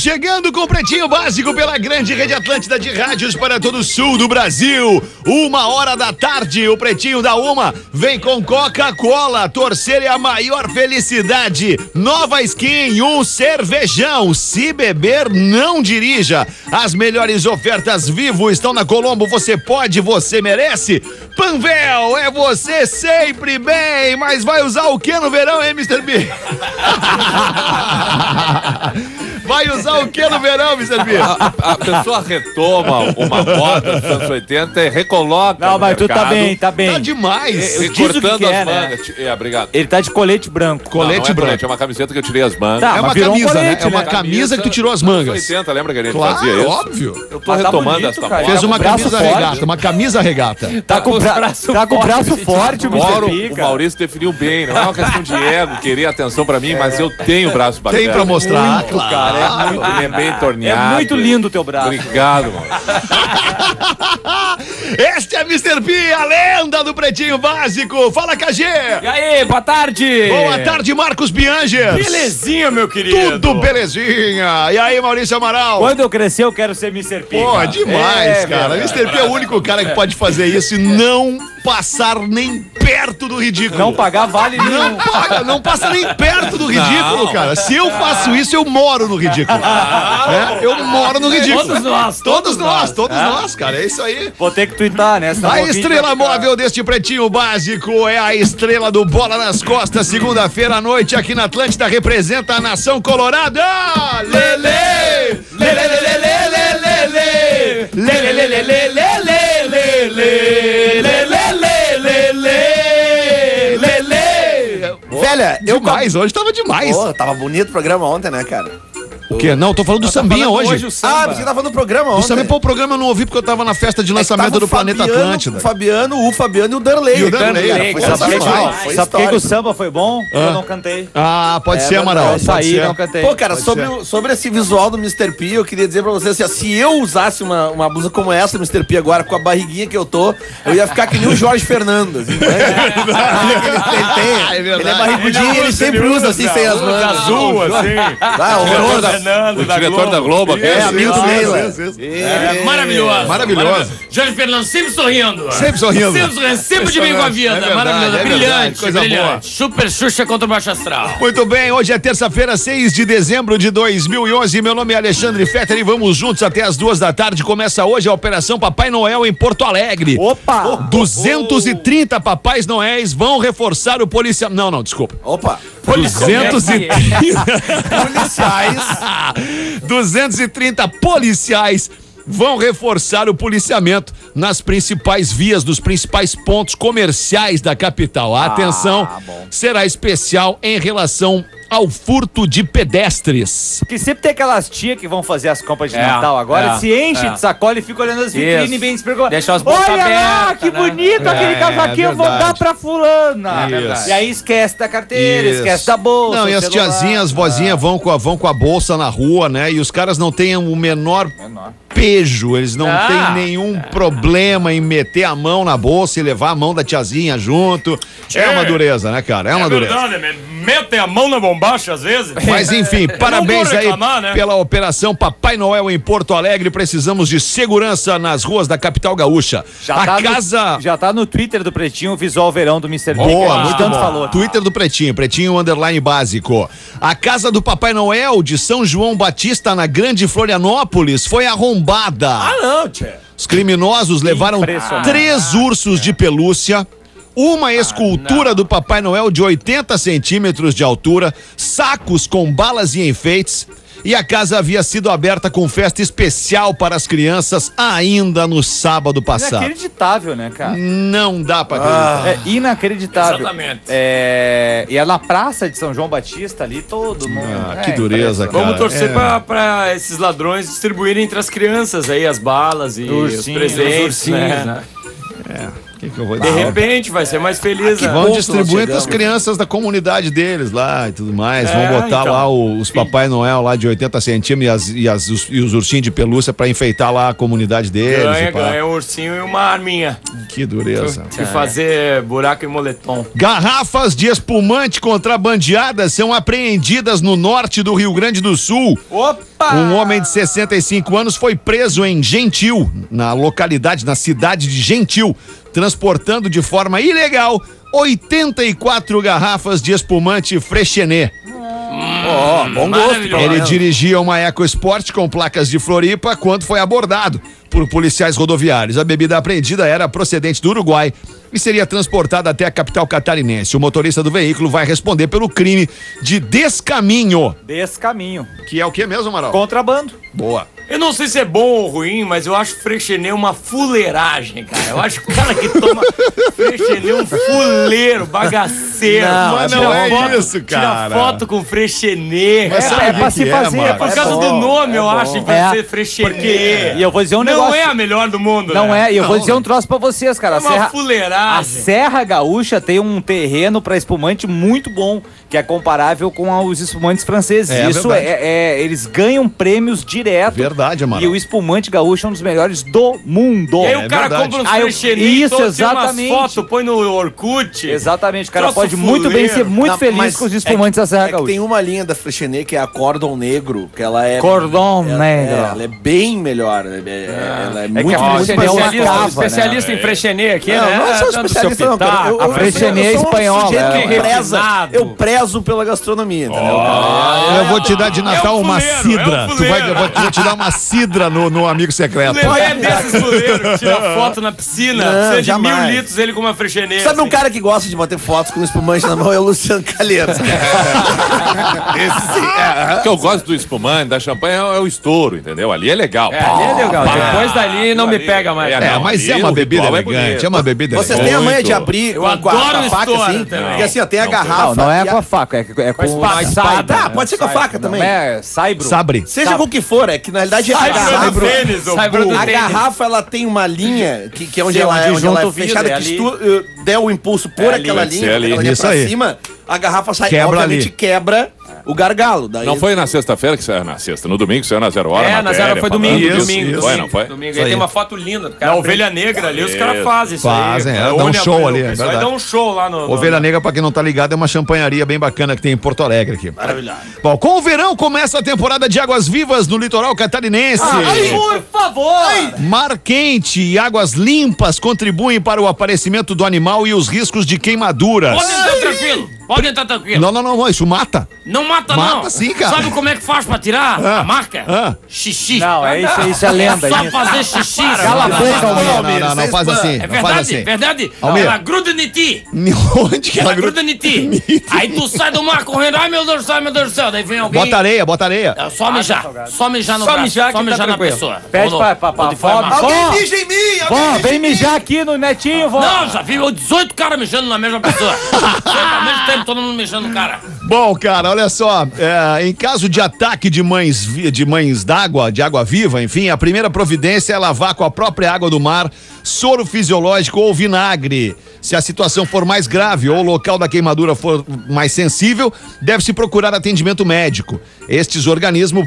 chegando com o Pretinho Básico pela grande rede Atlântida de rádios para todo o sul do Brasil. 1h da tarde, o Pretinho da Uma vem com Coca-Cola. Torcer é a maior felicidade. Nova skin, um cervejão. Se beber, não dirija. As melhores ofertas Vivo estão na Colombo. Você pode, você merece. Panvel, é você sempre bem. Mas vai usar o que no verão, hein, Mr. B? Vai usar o que no verão, Mr. B? A pessoa retoma uma moda dos anos 80 e recoloca. Não, mas tu tá bem, tá bem. Tá demais. Cortando as né? mangas. Obrigado. Ele tá de colete branco. Colete não, branco. É uma camiseta que eu tirei as mangas. Tá, É uma mas virou camisa, colete, né? É uma né? camisa que tu tirou as mangas. 80, lembra que a gente Claro, fazia isso? óbvio. Eu tô Mas tá retomando bonito, essa cara. moda. Fez com uma o braço camisa forte. regata, uma camisa regata. Tá com o braço forte, o Agora, Mr. o Maurício definiu bem, não é uma questão de ego, querer atenção pra mim, mas eu tenho braço bacana. Tem pra mostrar, Muito, cara, é muito, Ele é bem é torneado. muito lindo o teu braço. Obrigado, mano. Este é Mr. P, a lenda do Pretinho Básico. Fala, KG. E aí, boa tarde! Boa tarde, Marcos Bianges. Belezinha, meu querido! Tudo belezinha. E aí, Maurício Amaral? Quando eu crescer, eu quero ser Mr. P. Pô, cara. demais, cara. meu. Mr. P é o único cara que pode fazer isso e não passar nem perto do ridículo. Não pagar vale Não nenhum. paga, não passa nem perto do ridículo, cara. Se eu faço isso, eu moro no ridículo. Eu moro no ridículo. Todos nós, Todos nós, cara. É isso aí. Vou ter que twittar, né? Senão A o ouvinte estrela vai ficar- móvel deste Pretinho Básico é a estrela do Bola nas Costas. Segunda-feira à noite aqui na Atlântida representa a nação colorada. Lele! Lele, lele, lele, lele! Lele, lele, lele, lele, lele! Lele, lele, lele! Velha, eu Demais, hoje tava demais. Pô, tava bonito o programa ontem, né, cara? O quê? Não, tô falando do sambinha hoje. o samba. Você tava no programa Do ontem. sambinha, pô, o programa eu não ouvi porque eu tava na festa de É que lançamento tava do o Planeta Fabiano, Atlântida. O Fabiano e o Darley. E o Darley, cara, foi foi Sabe por que sensacional. que- Foi sabe por que que o histórico. samba foi bom? Eu não cantei. Ah, pode É ser, Amaral. verdade. Eu Pode saí, ser. não cantei. Pô, cara, Pode sobre esse visual do Mr. P, eu queria dizer pra vocês assim, ó, se eu usasse uma blusa como essa, Mr. P, agora, com a barriguinha que eu tô, eu ia ficar que nem o Jorge Fernandes. Assim, né? Ele é barrigudinho e ele sempre usa assim, sem as mãos. azul, assim. Ah, horroroso. O diretor da Globo aqui. É, amigo do Neila. Maravilhoso. Maravilhoso. Jorge Fernando sempre sorrindo. Sempre sorrindo. Sempre sorrindo, sempre de bem com a vida. É verdade, Maravilhoso, é verdade, brilhante, coisa brilhante. Super Xuxa contra o Baixo Astral. Muito bem, hoje é terça-feira, 6 de dezembro de 2011. Meu nome é Alexandre Fetter e vamos juntos até as 2 da tarde. Começa hoje a Operação Papai Noel em Porto Alegre. Opa! 230 Papais Noéis vão reforçar o policiamento. Não, desculpa. Opa. 230 Policiais. 230 policiais vão reforçar o policiamento nas principais vias, dos principais pontos comerciais da capital. A atenção será especial em relação ao furto de pedestres. Porque sempre tem aquelas tias que vão fazer as compras de Natal agora, se enche de sacola e fica olhando as vitrines Isso. e bem se pergunta. Deixa as bocas Olha lá, abertas, que né? bonito aquele casaquinho, eu vou verdade. dar pra fulana. Isso. E aí esquece da carteira, Isso. esquece da bolsa. Não, e o as celular. tiazinhas, as vozinhas vão com a bolsa na rua, né? E os caras não têm o menor pejo, eles não têm nenhum problema em meter a mão na bolsa e levar a mão da tiazinha junto. É uma dureza, né, cara? É uma dureza. metem a mão na bombacha às vezes. Mas enfim, parabéns vou aí reclamar, né? pela operação Papai Noel em Porto Alegre. Precisamos de segurança nas ruas da capital gaúcha. Já tá no Twitter do Pretinho o visual verão do Mr. Boa, Big, muito tanto bom. falou. Twitter do Pretinho underline básico. A casa do Papai Noel de São João Batista na Grande Florianópolis foi arrombada. Não, tchê. Os criminosos levaram Impressionante. 3 ursos de pelúcia, uma escultura do Papai Noel de 80 centímetros de altura, sacos com balas e enfeites. E a casa havia sido aberta com festa especial para as crianças ainda no sábado passado. Inacreditável, né, cara? Não dá pra acreditar. É inacreditável. Exatamente. E é na praça de São João Batista ali, todo mundo. Que dureza, cara. Vamos torcer É. pra esses ladrões distribuírem entre as crianças aí as balas e os Ursinhos, presentes, os ursinhos, né? O que que eu vou De dizer? repente, vai ser mais feliz, né? Vão ponto distribuir nós entre as chegamos. crianças da comunidade deles lá e tudo mais. Vão botar então. lá os Papai Noel lá de 80 centímetros e os ursinhos de pelúcia pra enfeitar lá a comunidade deles. Ganha um ursinho e uma arminha. Que dureza. E fazer buraco e moletom. Garrafas de espumante contrabandeadas são apreendidas no norte do Rio Grande do Sul. Opa! Um homem de 65 anos foi preso em Gentil, na cidade de Gentil, transportando de forma ilegal 84 garrafas de espumante Freixenet. Bom gosto. Ele dirigia uma EcoSport com placas de Floripa quando foi abordado por policiais rodoviários. A bebida apreendida era procedente do Uruguai e seria transportada até a capital catarinense. O motorista do veículo vai responder pelo crime de descaminho. Descaminho. Que é o que mesmo, Amaral? Contrabando. Boa. Eu não sei se é bom ou ruim, mas eu acho Freixenet uma fuleiragem, cara. Eu acho que o cara que toma Freixenet é um fuleiro, bagaceiro. Mas não Tira é foto- isso, cara. Tira foto com Freixenet. Mas sabe É o pra que se que fazer, Marcos? é Por causa do nome, eu acho, que vai ser Freixenet. E eu vou dizer um Não negócio. é a melhor do mundo, Não né? é, e eu vou dizer um troço pra vocês, cara. É uma fuleiragem. A Serra Gaúcha tem um terreno pra espumante muito bom, que é comparável com os espumantes franceses. É Isso verdade. eles ganham prêmios direto. Verdade, Amaral. E o espumante gaúcho é um dos melhores do mundo. E aí É o cara verdade. compra uns Ah, Freixenet, isso, tira exatamente. umas fotos, põe no Orkut. Exatamente, o cara Troço pode muito bem fuleiro. ser muito Não, feliz mas com os espumantes da Serra que Gaúcha. tem uma linha da Freixenet que é a Cordon Negro, que ela é... Cordon ela- Negro. Ela é bem melhor. Ela é muito, que a muito Freixenet é uma mais cava, especialista em Freixenet aqui, Não, né? não sou Dando especialista seu não, cara. pitaco. A Freixenet eu sou um espanhola, sujeito que é. Refinado. eu prezo pela gastronomia, entendeu? Eu vou te dar de Natal É um uma fuleiro, cidra. é um Eu vou te dar uma cidra no amigo secreto. É desses fuleiros que tira foto na piscina, Não, precisa de jamais. 1000 litros ele com uma Freixenet. Sabe um assim. cara que gosta de bater fotos com espumante na mão? É o Luciano Calheiros. O que eu gosto do espumante, da champanhe, é o estouro, entendeu? Ali é legal. Ali é legal. Depois dali não me pega mais. É, mas é uma bebida elegante, é uma bebida Vocês elegante. têm a manha de Muito. abrir Eu com a adoro faca estouro assim? também. Porque assim, ó, tem a Não, garrafa. Não é e com a faca, é com espada. a espada. Ah, pode ser com a faca também. Não é saibro. Sabre. Seja com o que for, é que na realidade a Saibro garrafa, do tênis, ô Saibro do burro. a garrafa ela tem uma linha que é onde Sim, ela é, onde onde ela junta é o vidro, fechada, é que se ali. tu der o impulso por ali, aquela pode linha, ser ali. aquela linha Isso pra aí. cima, a garrafa sai, Quebra obviamente ali. quebra o gargalo. Daí Não foi na sexta-feira que saiu na sexta, no domingo que saiu na 0 hora. É, na zero foi domingo. Isso, Domingo, isso. Foi, não foi? Domingo. Isso Aí aí. tem uma foto linda do cara. Na Ovelha Negra ali, os caras fazem isso Fazem, aí. dá um Une show a- ali, o é pessoal verdade. dá um show lá no... Ovelha Negra, pra quem não tá ligado, é uma champanharia bem bacana que tem em Porto Alegre aqui. Maravilhoso. Bom, com o verão começa a temporada de águas vivas no litoral catarinense. Por favor! Mar quente e águas limpas contribuem para o aparecimento do animal e os riscos de queimaduras. Pode entrar tranquilo. Pode entrar tranquilo. Não, isso mata. Não mata, Mata não. sim, cara. Sabe como é que faz pra tirar Ah. a marca? Ah. Xixi. Não, isso é lenda. Só isso. fazer xixi. Cala a Não, boca, não, Almir. Não faz assim. É Não faz verdade, assim. verdade. Almir. Ela gruda em ti. Onde que ela Ela gruda em ti. Aí tu sai do mar correndo. Ai, meu Deus do céu, meu Deus do céu. Daí vem alguém. Bota areia. É, só mijar. Só mijar no Só braço. mijar que Só tá mijar na tranquilo. pessoa. Pede Ou pra onde foi a vó. marca. Vó, mija em mim! vó, vem mijar aqui no netinho, vó. Não, já vi 18 caras mijando na mesma pessoa. Ao mesmo tempo, todo mundo mijando no cara. Bom, cara, olha só. Em caso de ataque de mães d'água, de água viva, enfim, a primeira providência é lavar com a própria água do mar, soro fisiológico ou vinagre. Se a situação for mais grave ou o local da queimadura for mais sensível, deve-se procurar atendimento médico. Estes organismos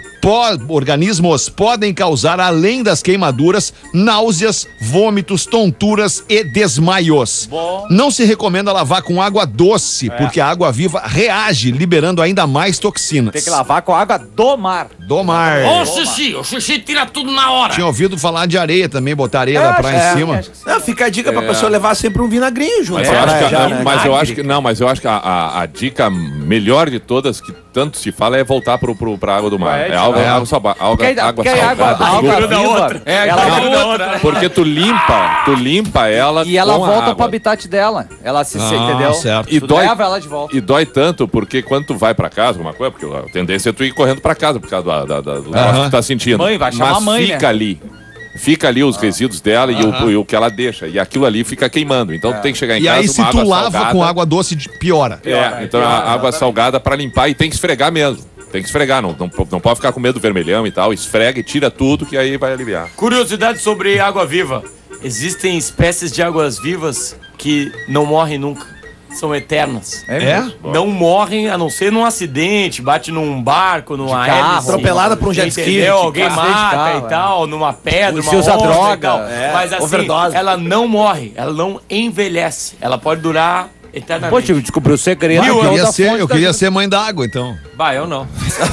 podem causar, além das queimaduras, náuseas, vômitos, tonturas e desmaios. Não se recomenda lavar com água doce, porque a água viva reage, liberando ainda mais toxinas. Tem que lavar com a água do mar. Do mar. O xixi tira tudo na hora. Tinha ouvido falar de areia também, botar areia da praia em cima. Não, fica a dica pra pessoa levar sempre um vinagrinho junto. Mas eu acho que, Já, né? mas eu acho que a dica melhor de todas que tanto se fala é voltar pra água do mar. É água salgada. Porque a água gruda viva, outra. ela gruda outra. Porque tu limpa ela e ela com a volta água. pro habitat dela. Ela se entendeu? certo. E Tu dói, leva ela de volta. e dói tanto porque quando tu vai pra casa, alguma coisa, porque a tendência é tu ir correndo pra casa por causa do negócio que tu tá sentindo. Mãe, vai chamar Mas a mãe, fica né? ali. Fica ali os resíduos dela e o que ela deixa. E aquilo ali fica queimando. Então tu tem que chegar em E casa aí, se uma tu água lava salgada. com água doce, piora. Então a água salgada pra limpar e tem que esfregar mesmo. Tem que esfregar, não pode ficar com medo do vermelhão e tal. Esfrega e tira tudo que aí vai aliviar. Curiosidade sobre água viva. Existem espécies de águas vivas que não morrem nunca. São eternas. É? Não morrem, a não ser num acidente, bate num barco, numa hélice. Atropelada por um jet ski. Entendeu? Alguém carro, mata de e tal, numa pedra, Se uma usa onda e droga, tal. Mas assim, overdose. ela não morre, ela não envelhece. Ela pode durar eternamente. Pô, tio, descobriu o segredo. Eu queria ser mãe d'água, então. Bah, eu não.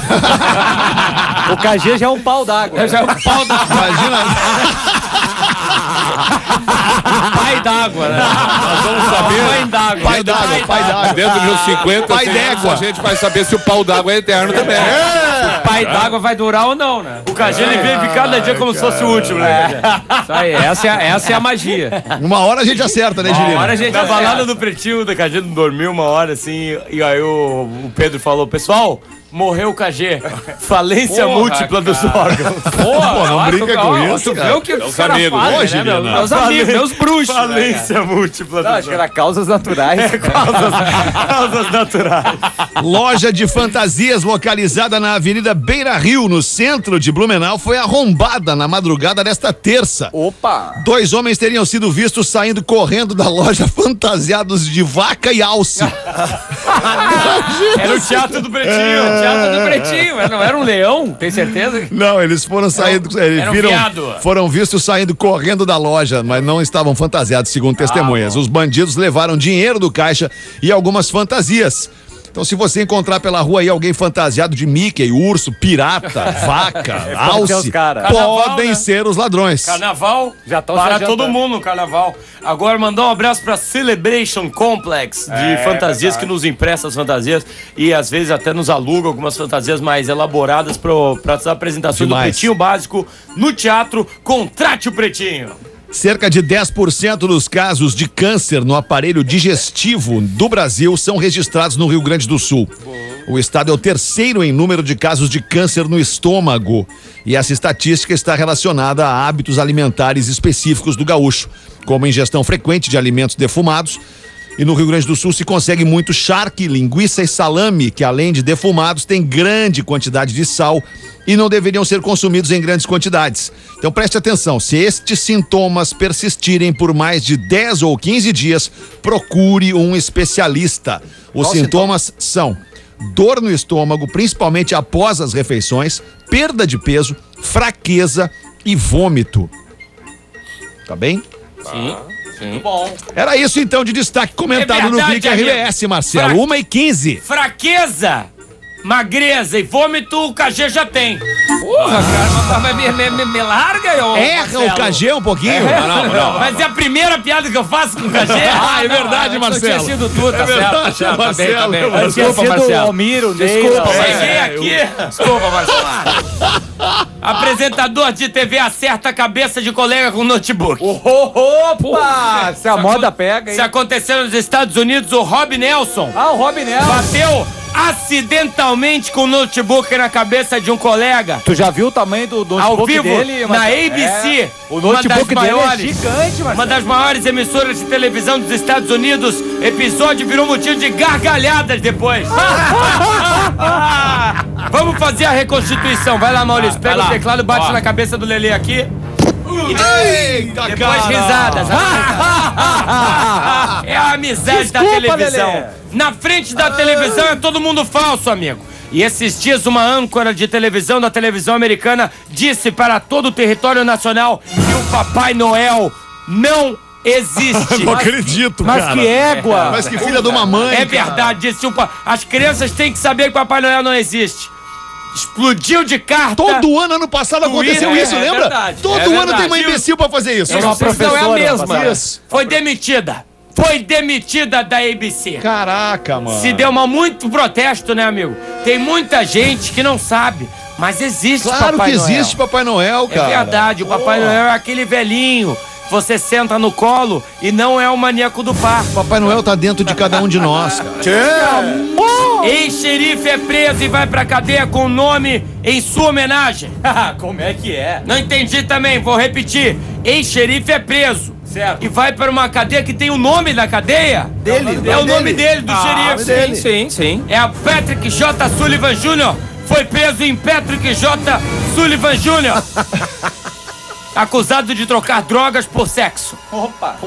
O KG já é um pau d'água. Já é o pau da Imagina. pai d'água, né? Nós vamos saber. Mãe d'água. Pai d'água. Dentro dos 50, Pai d'égua. a gente vai saber se o pau d'água é eterno também. O pai d'água vai durar ou não, né? O KG ele vive cada dia como se fosse o último, né? Isso aí, essa é a magia. Uma hora a gente acerta, né, Girino? Agora a gente na balada do Pretinho, da KG não dormiu uma hora assim, e aí o Pedro falou, pessoal, morreu o KG. Falência Porra, múltipla dos órgãos. Porra, não brinca com isso, Tu cara. vê o que os caras amigos, fazem, hoje, né, meu? Lina. Meus amigos, meus bruxos. Falência múltipla Não, dos acho que era causas naturais. causas naturais. Loja de fantasias localizada na Avenida Beira Rio, no centro de Blumenau, foi arrombada na madrugada desta terça. Opa! 2 homens teriam sido vistos saindo correndo da loja fantasiados de vaca e alce. Era o teatro do Pretinho. Teatro do Pretinho, não era um leão, tem certeza? Não, eles foram saindo, era um viado. foram vistos saindo correndo da loja, mas não estavam fantasiados, segundo testemunhas. Os bandidos levaram dinheiro do caixa e algumas fantasias. Então, se você encontrar pela rua aí alguém fantasiado de Mickey, urso, pirata, vaca, alce, os cara. Carnaval, podem né? ser os ladrões. Carnaval, Já tão para se adiantando. todo mundo no carnaval. Agora mandar um abraço pra Celebration Complex de fantasias que nos empresta as fantasias e às vezes até nos aluga algumas fantasias mais elaboradas para as apresentações Demais. do Pretinho Básico no teatro. Contrate o Pretinho. Cerca de 10% dos casos de câncer no aparelho digestivo do Brasil são registrados no Rio Grande do Sul. O estado é o terceiro em número de casos de câncer no estômago. E essa estatística está relacionada a hábitos alimentares específicos do gaúcho, como ingestão frequente de alimentos defumados. E no Rio Grande do Sul se consegue muito charque, linguiça e salame, que além de defumados, tem grande quantidade de sal e não deveriam ser consumidos em grandes quantidades. Então preste atenção, se estes sintomas persistirem por mais de 10 ou 15 dias, procure um especialista. Os sintomas são dor no estômago, principalmente após as refeições, perda de peso, fraqueza e vômito. Tá bem? Sim. Bom. Era isso então de destaque comentado no verdade, Clique RBS, Marcelo. Fra- 1h15. Fraqueza, magreza e vômito o KG já tem. Porra, cara, mas me larga, eu. Erra o KG um pouquinho. Não. Mas é a primeira piada que eu faço com o KG. É verdade, Marcelo. Tinha sido tu, tá certo. Tá certo, tá bem, tá bem. Marcelo. Tinha Desculpa, sido o Marcelo. Almiro, Desculpa, Neira, Cheguei aqui. Desculpa, Marcelo. Apresentador de TV acerta a cabeça de colega com notebook. Opa! Se a moda pega, hein? Isso aconteceu nos Estados Unidos, o Rob Nelson Ah, o Rob Nelson. bateu acidentalmente com o notebook na cabeça de um colega. Tu já viu o tamanho do notebook Ao vivo, dele? na Marcelo? ABC, É. O notebook dele é gigante, uma Marcelo. das maiores emissoras de televisão dos Estados Unidos. Episódio virou motivo de gargalhadas depois. Vamos fazer a reconstituição. Vai lá, Maurício, pega o teclado, bate na cabeça do Lelê aqui. Eita, Depois risadas. É a amizade da Desculpa, televisão. Lelê. Na frente da televisão é todo mundo falso, amigo. E esses dias uma âncora de televisão da televisão americana disse para todo o território nacional que o Papai Noel não existe. Não acredito, Mas cara. que égua! Mas que filha de uma mãe, É cara. verdade, disse as crianças têm que saber que o Papai Noel não existe. Explodiu de carta. Todo ano passado aconteceu Twitter, isso, é lembra? verdade, Todo é ano verdade. tem uma imbecil pra fazer isso. É uma professora. Não é a mesma. Marcelo. Isso. Foi demitida. Foi demitida da ABC. Caraca, mano. Se deu muito protesto, né, amigo? Tem muita gente que não sabe, mas existe Claro Papai que Noel. existe Papai Noel, cara. É verdade, o Papai Noel é aquele velhinho. Você senta no colo e não é o maníaco do parque. Papai Noel tá dentro de cada um de nós, cara. Ex-xerife é preso e vai pra cadeia com o nome em sua homenagem. Como é que é? Não entendi também, vou repetir. Ex-xerife é preso. Certo. E vai para uma cadeia que tem o nome da cadeia. Dele. É o nome dele, do xerife. Sim. É a Patrick J. Sullivan Jr. Foi preso em Patrick J. Sullivan Jr. Acusado de trocar drogas por sexo. Opa!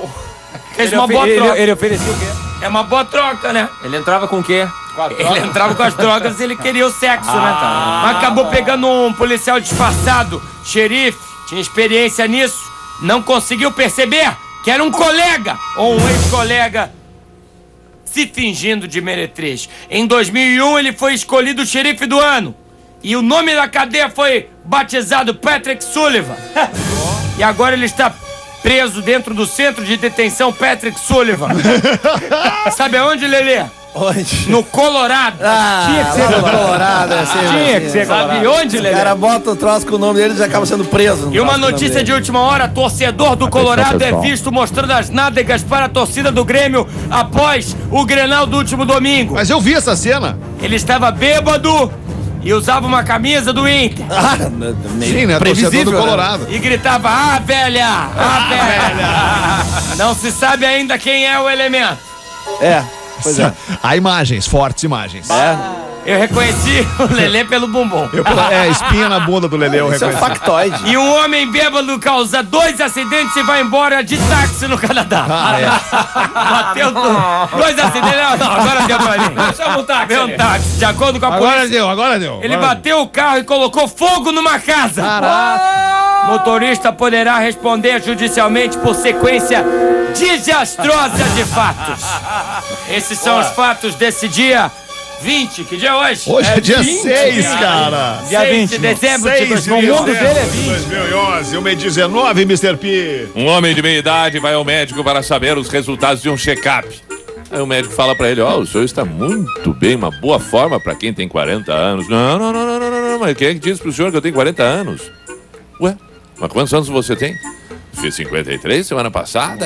Fez uma boa troca. Ele oferecia o quê? É uma boa troca, né? Ele entrava com o quê? Ele entrava com as drogas e ele queria o sexo, né? Mas acabou pegando um policial disfarçado, xerife, tinha experiência nisso, não conseguiu perceber que era um colega ou um ex-colega se fingindo de meretriz. Em 2001 ele foi escolhido xerife do ano e o nome da cadeia foi batizado Patrick Sullivan. E agora ele está preso dentro do centro de detenção Patrick Sullivan. Sabe aonde, Lelê? Onde? No Colorado. Tinha que ser Colorado. Tinha que ser Sabe onde, O Lelê? cara bota o troço com o nome dele e já acaba sendo preso. E uma notícia de última hora, torcedor do Colorado é visto mostrando as nádegas para a torcida do Grêmio após o Grenal do último domingo. Mas eu vi essa cena. Ele estava bêbado e usava uma camisa do Inter. Sim, né? Torcedor do Colorado. E gritava, ah, velha! Ah, velha! Não se sabe ainda quem é o elemento. É, pois é. Há imagens, fortes imagens. Eu reconheci o Lelê pelo bumbum. Espinha na bunda do Lelê, eu Isso é um reconheci. factoide. E um homem bêbado causa 2 acidentes e vai embora de táxi no Canadá. Bateu 2 acidentes. Não, agora deu pra mim. Chama o táxi. Deu um táxi. De acordo com a polícia, agora deu. ele bateu o carro e colocou fogo numa casa. Motorista poderá responder judicialmente por sequência desastrosa de fatos. Esses são os fatos desse dia 20, que dia é hoje? Hoje é dia 20, 6, cara. Dia 6 de 20, dezembro de 6 de 2011. dezembro de 2011, 1h19, Mr. P. Um homem de meia idade vai ao médico para saber os resultados de um check-up. Aí o médico fala pra ele, o senhor está muito bem, uma boa forma pra quem tem 40 anos. Não, mas quem é que disse pro senhor que eu tenho 40 anos? Ué, mas quantos anos você tem? Fiz 53 semana passada.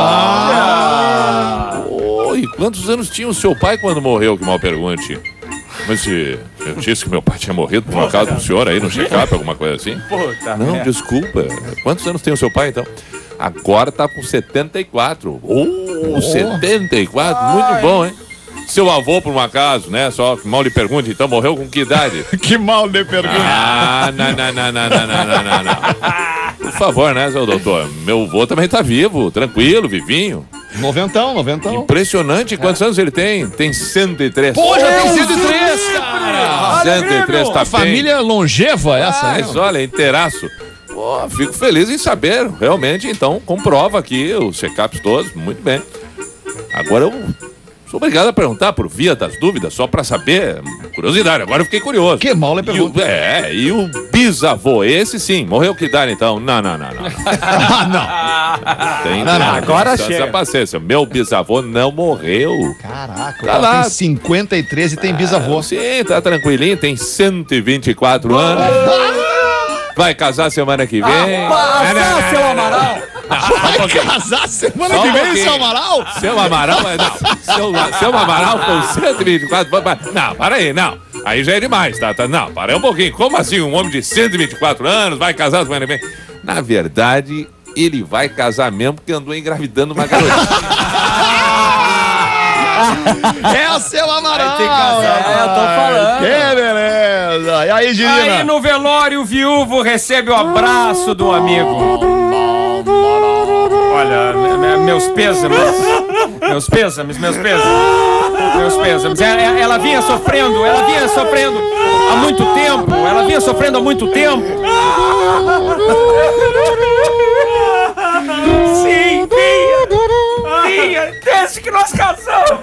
E quantos anos tinha o seu pai quando morreu? Que mal pergunte. Mas se eu disse que meu pai tinha morrido por uma causa do senhor aí no check-up, alguma coisa assim? Não, desculpa. Quantos anos tem o seu pai então? Agora tá com 74. 74, muito bom, hein? Seu avô, por um acaso, né? Só que mal lhe pergunte, então morreu com que idade? Que mal lhe pergunta. Não. Por favor, né, seu doutor? Meu avô também tá vivo, tranquilo, vivinho. Noventão. Impressionante. Quantos anos ele tem? Tem 103. Pô, já tem 103, cara. 103, tá bem. Família longeva essa, né? Mas olha, inteiraço. Pô, fico feliz em saber. Realmente, então, comprova aqui os check-ups todos. Muito bem. Agora eu sou obrigado a perguntar por via das dúvidas, só pra saber. Curiosidade, agora eu fiquei curioso. Que mal lhe pergunta. E o bisavô, esse sim, morreu que idade então? Não. Não. Tem, agora essa chega. paciência. Meu bisavô não morreu. Caraca, Tá o cara lá. tem 53 e tem bisavô. Sim, tá tranquilinho, tem 124 anos. Vai casar semana que vem. Seu Amaral! Vai casar semana Só que um vem, pouquinho. seu Amaral? Seu Amaral, não. Seu Amaral com 124. Não, para aí, não. Aí já é demais, tá? Não, para aí um pouquinho. Como assim? Um homem de 124 anos vai casar semana que vem? Na verdade, ele vai casar mesmo porque andou engravidando uma garotinha. É o seu Amaral. eu tô falando. Que beleza. E aí, Girina? Aí no velório o viúvo recebe o abraço do amigo. Olha, meus pêsames. Ela vinha sofrendo há muito tempo. Sim, vinha, desde que nós casamos.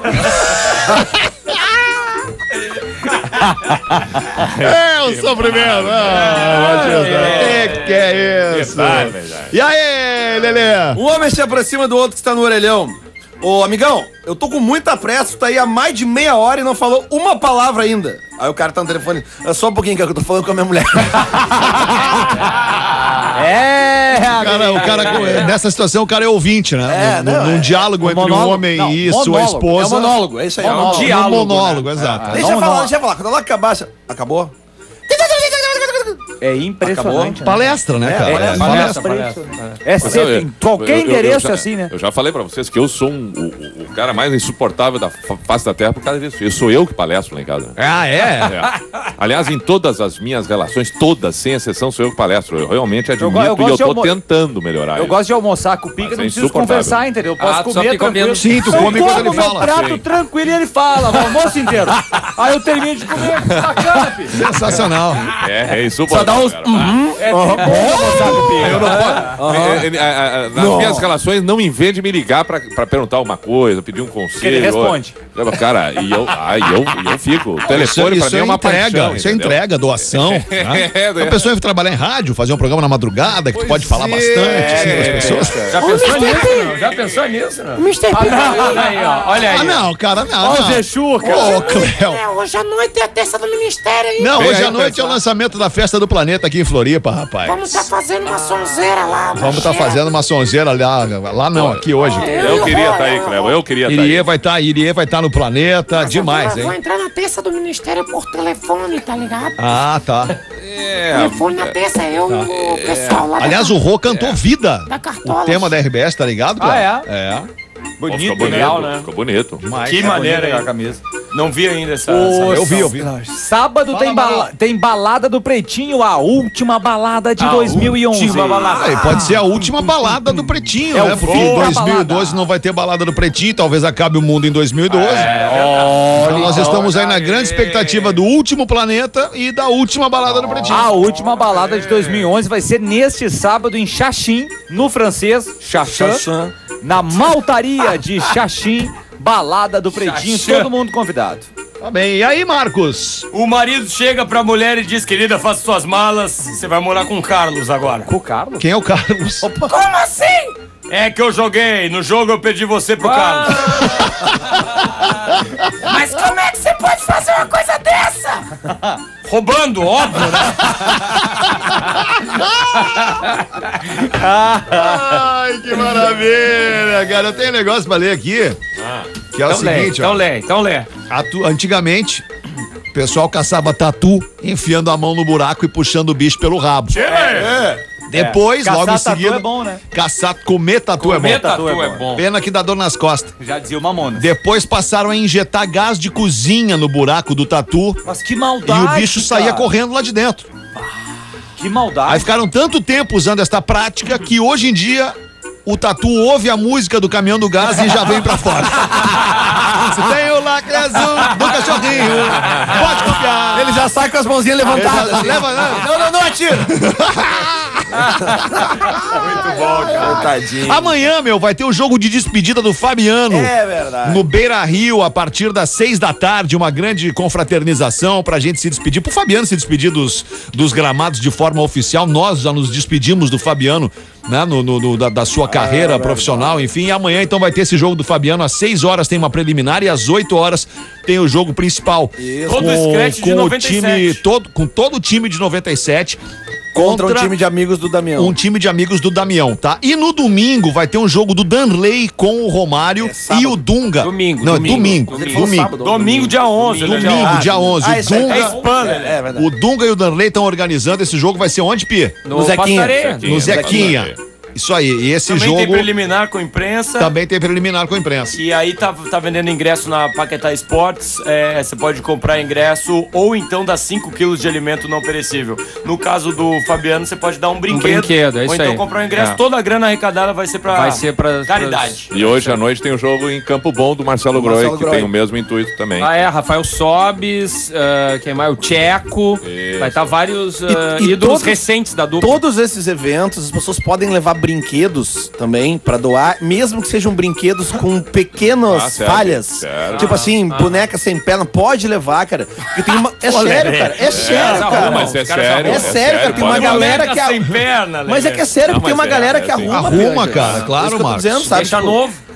É o sofrimento. Que é isso? E aí, Lelê? Um homem se aproxima do outro que está no orelhão. Ô, amigão, eu tô com muita pressa, tu tá aí há mais de meia hora e não falou uma palavra ainda. Aí o cara tá no telefone, é só um pouquinho que eu tô falando com a minha mulher. O cara, nessa situação, o cara é ouvinte, né? Num diálogo entre um homem e sua esposa. É um monólogo, é isso aí. É um diálogo, monólogo, exato. Deixa eu falar. Quando ela acabar, acabou? É impressionante. Palestra, né, cara? É sempre, em qualquer endereço assim, né? Eu já falei pra vocês que eu sou o cara mais insuportável da face da terra por causa disso. Eu sou eu que palestro lá em casa. Ah, é? É. Aliás, em todas as minhas relações, todas, sem exceção, sou eu que palestro. Eu realmente admito e eu tô tentando melhorar. Eu gosto de almoçar com o Pica, não preciso conversar, entendeu? Eu posso comer tranquilo. Sim, tu come quando ele fala. Eu prato tranquilo e ele fala, o almoço inteiro. Aí eu termino de comer, bacana, filho. Sensacional. É insuportável. Só dá uns... É bom almoçar com o Pica. Eu não posso. Nas minhas relações, não invente me ligar pra perguntar uma coisa, pedir um conselho. Que ele responde. Cara, e eu fico. O telefone pra mim é uma paixão. Isso é entrega, doação. Né? A pessoa vai trabalhar em rádio, fazer um programa na madrugada, que tu pode falar bastante assim, com as pessoas. Já pensou nisso, não? Já pensou nisso, não? Mr. P. Olha aí, ó. Olha aí. Ah, não, cara, não. Ó o Zé Chuca. Ô, Cléo. Hoje à noite é a terça do ministério aí. Não, Vem hoje aí, à noite é o lançamento da Festa do Planeta aqui em Floripa, rapaz. Vamos estar fazendo uma sonzeira lá. Vamos estar fazendo uma sonzeira lá não, aqui hoje. Eu queria estar aí, Cleber. Eu queria estar aí. Irie vai estar no Planeta, demais, Eu vou hein? entrar na terça do ministério por telefone, tá ligado? Ah, tá. Telefone na terça, eu e o pessoal lá. Aliás, o Rô cantou Vida. Da Cartola. O tema da RBS, tá ligado, Cléo? É. Bonito, Ficou bonito, legal, né? Ficou bonito. Demais. Que maneira, a hein? camisa. Não vi ainda essa... Eu vi. Sábado tem balada do Pretinho, a última balada de 2011. última balada. Ah, e pode ser a última balada do Pretinho, É né? o Porque fim em da 2012 balada. não vai ter balada do Pretinho, talvez acabe o mundo em 2012. Então nós estamos aí na grande expectativa do último Planeta e da última balada do Pretinho. A última balada de 2011 vai ser neste sábado em Xaxim, no francês, Xaxã, na maltaria de Xaxim, balada do Pretinho, Xaxã. todo mundo convidado. Tá bem. E aí, Marcos? O marido chega pra mulher e diz, querida, faça suas malas, você vai morar com o Carlos agora. Com o Carlos? Quem é o Carlos? Como assim? É que eu joguei, no jogo eu perdi você pro Carlos. Mas como é que você pode fazer uma coisa dessa? Roubando, óbvio, né? Ai, que maravilha, cara. Eu tenho um negócio pra ler aqui, que é o seguinte, ó. Então lê. Antigamente, o pessoal caçava tatu enfiando a mão no buraco e puxando o bicho pelo rabo. Depois, Caçar logo em tatu seguida, é bom, né? comer tatu é bom. Tatu é bom. Pena que dá dor nas costas. Já dizia o Mamonas. Depois passaram a injetar gás de cozinha no buraco do tatu Mas que e maldade, o bicho saía cara. correndo lá de dentro. Que maldade. Aí ficaram tanto tempo usando esta prática que hoje em dia o tatu ouve a música do caminhão do gás e já vem pra fora. Se tem o lacre azul do cachorrinho, pode confiar. Ele já sai com as mãozinhas levantadas. assim. Leva, Não atira. Muito bom, cara. Tadinho. Amanhã, vai ter o jogo de despedida do Fabiano. É verdade. No Beira Rio, a partir das 6 da tarde, uma grande confraternização pra gente se despedir, pro Fabiano se despedir dos gramados de forma oficial. Nós já nos despedimos do Fabiano, né, da sua carreira profissional, enfim. E amanhã, então, vai ter esse jogo do Fabiano. Às 6 horas tem uma preliminar e às 8 horas tem o jogo principal. Isso. Todo escrete de com o 97. time com todo o time de 97 Contra um time de amigos do Damião. um time de amigos do Damião, tá? E no domingo vai ter um jogo do Danley com o Romário sábado. e o Dunga. Domingo, Não, domingo. é Ele falou domingo. sábado. Domingo, dia 11. né? Domingo, dia 11. Ah, isso aí. É spam, né? É verdade. O Dunga e o Danley estão organizando esse jogo. Vai ser onde, Pi? No Zequinha. Passareia. No Zequinha. Isso aí. E esse Também jogo tem preliminar com imprensa. também tem preliminar com a imprensa. E aí tá vendendo ingresso na Paquetá Esportes. Você pode comprar ingresso ou então dá 5 quilos de alimento não perecível. No caso do Fabiano, você pode dar um brinquedo. brinquedo, é isso ou então aí. comprar um ingresso. É. Toda a grana arrecadada vai ser pra caridade. E hoje à noite tem o jogo em Campo Bom do Marcelo Groi, Marcelo que Groi. tem o mesmo intuito também. Rafael Sobes, quem mais? O Tcheco. Isso. Vai estar vários E ídolos todos- recentes da dupla. Todos esses eventos, as pessoas podem levar brinquedos também pra doar, mesmo que sejam brinquedos com pequenas certo, falhas. certo. Tipo assim, boneca sem perna, pode levar, cara. Porque tem uma. É sério, cara. É sério, cara. Mas é Os caras sério. É sério, cara. Tem uma pode- galera Boneca que. sem perna, Mas é que é sério, Não, porque tem mas uma galera é que assim. arruma. Arruma, Pedro. cara, claro, Isso que eu tô Marcos. dizendo, sabe? Deixa Tipo, novo.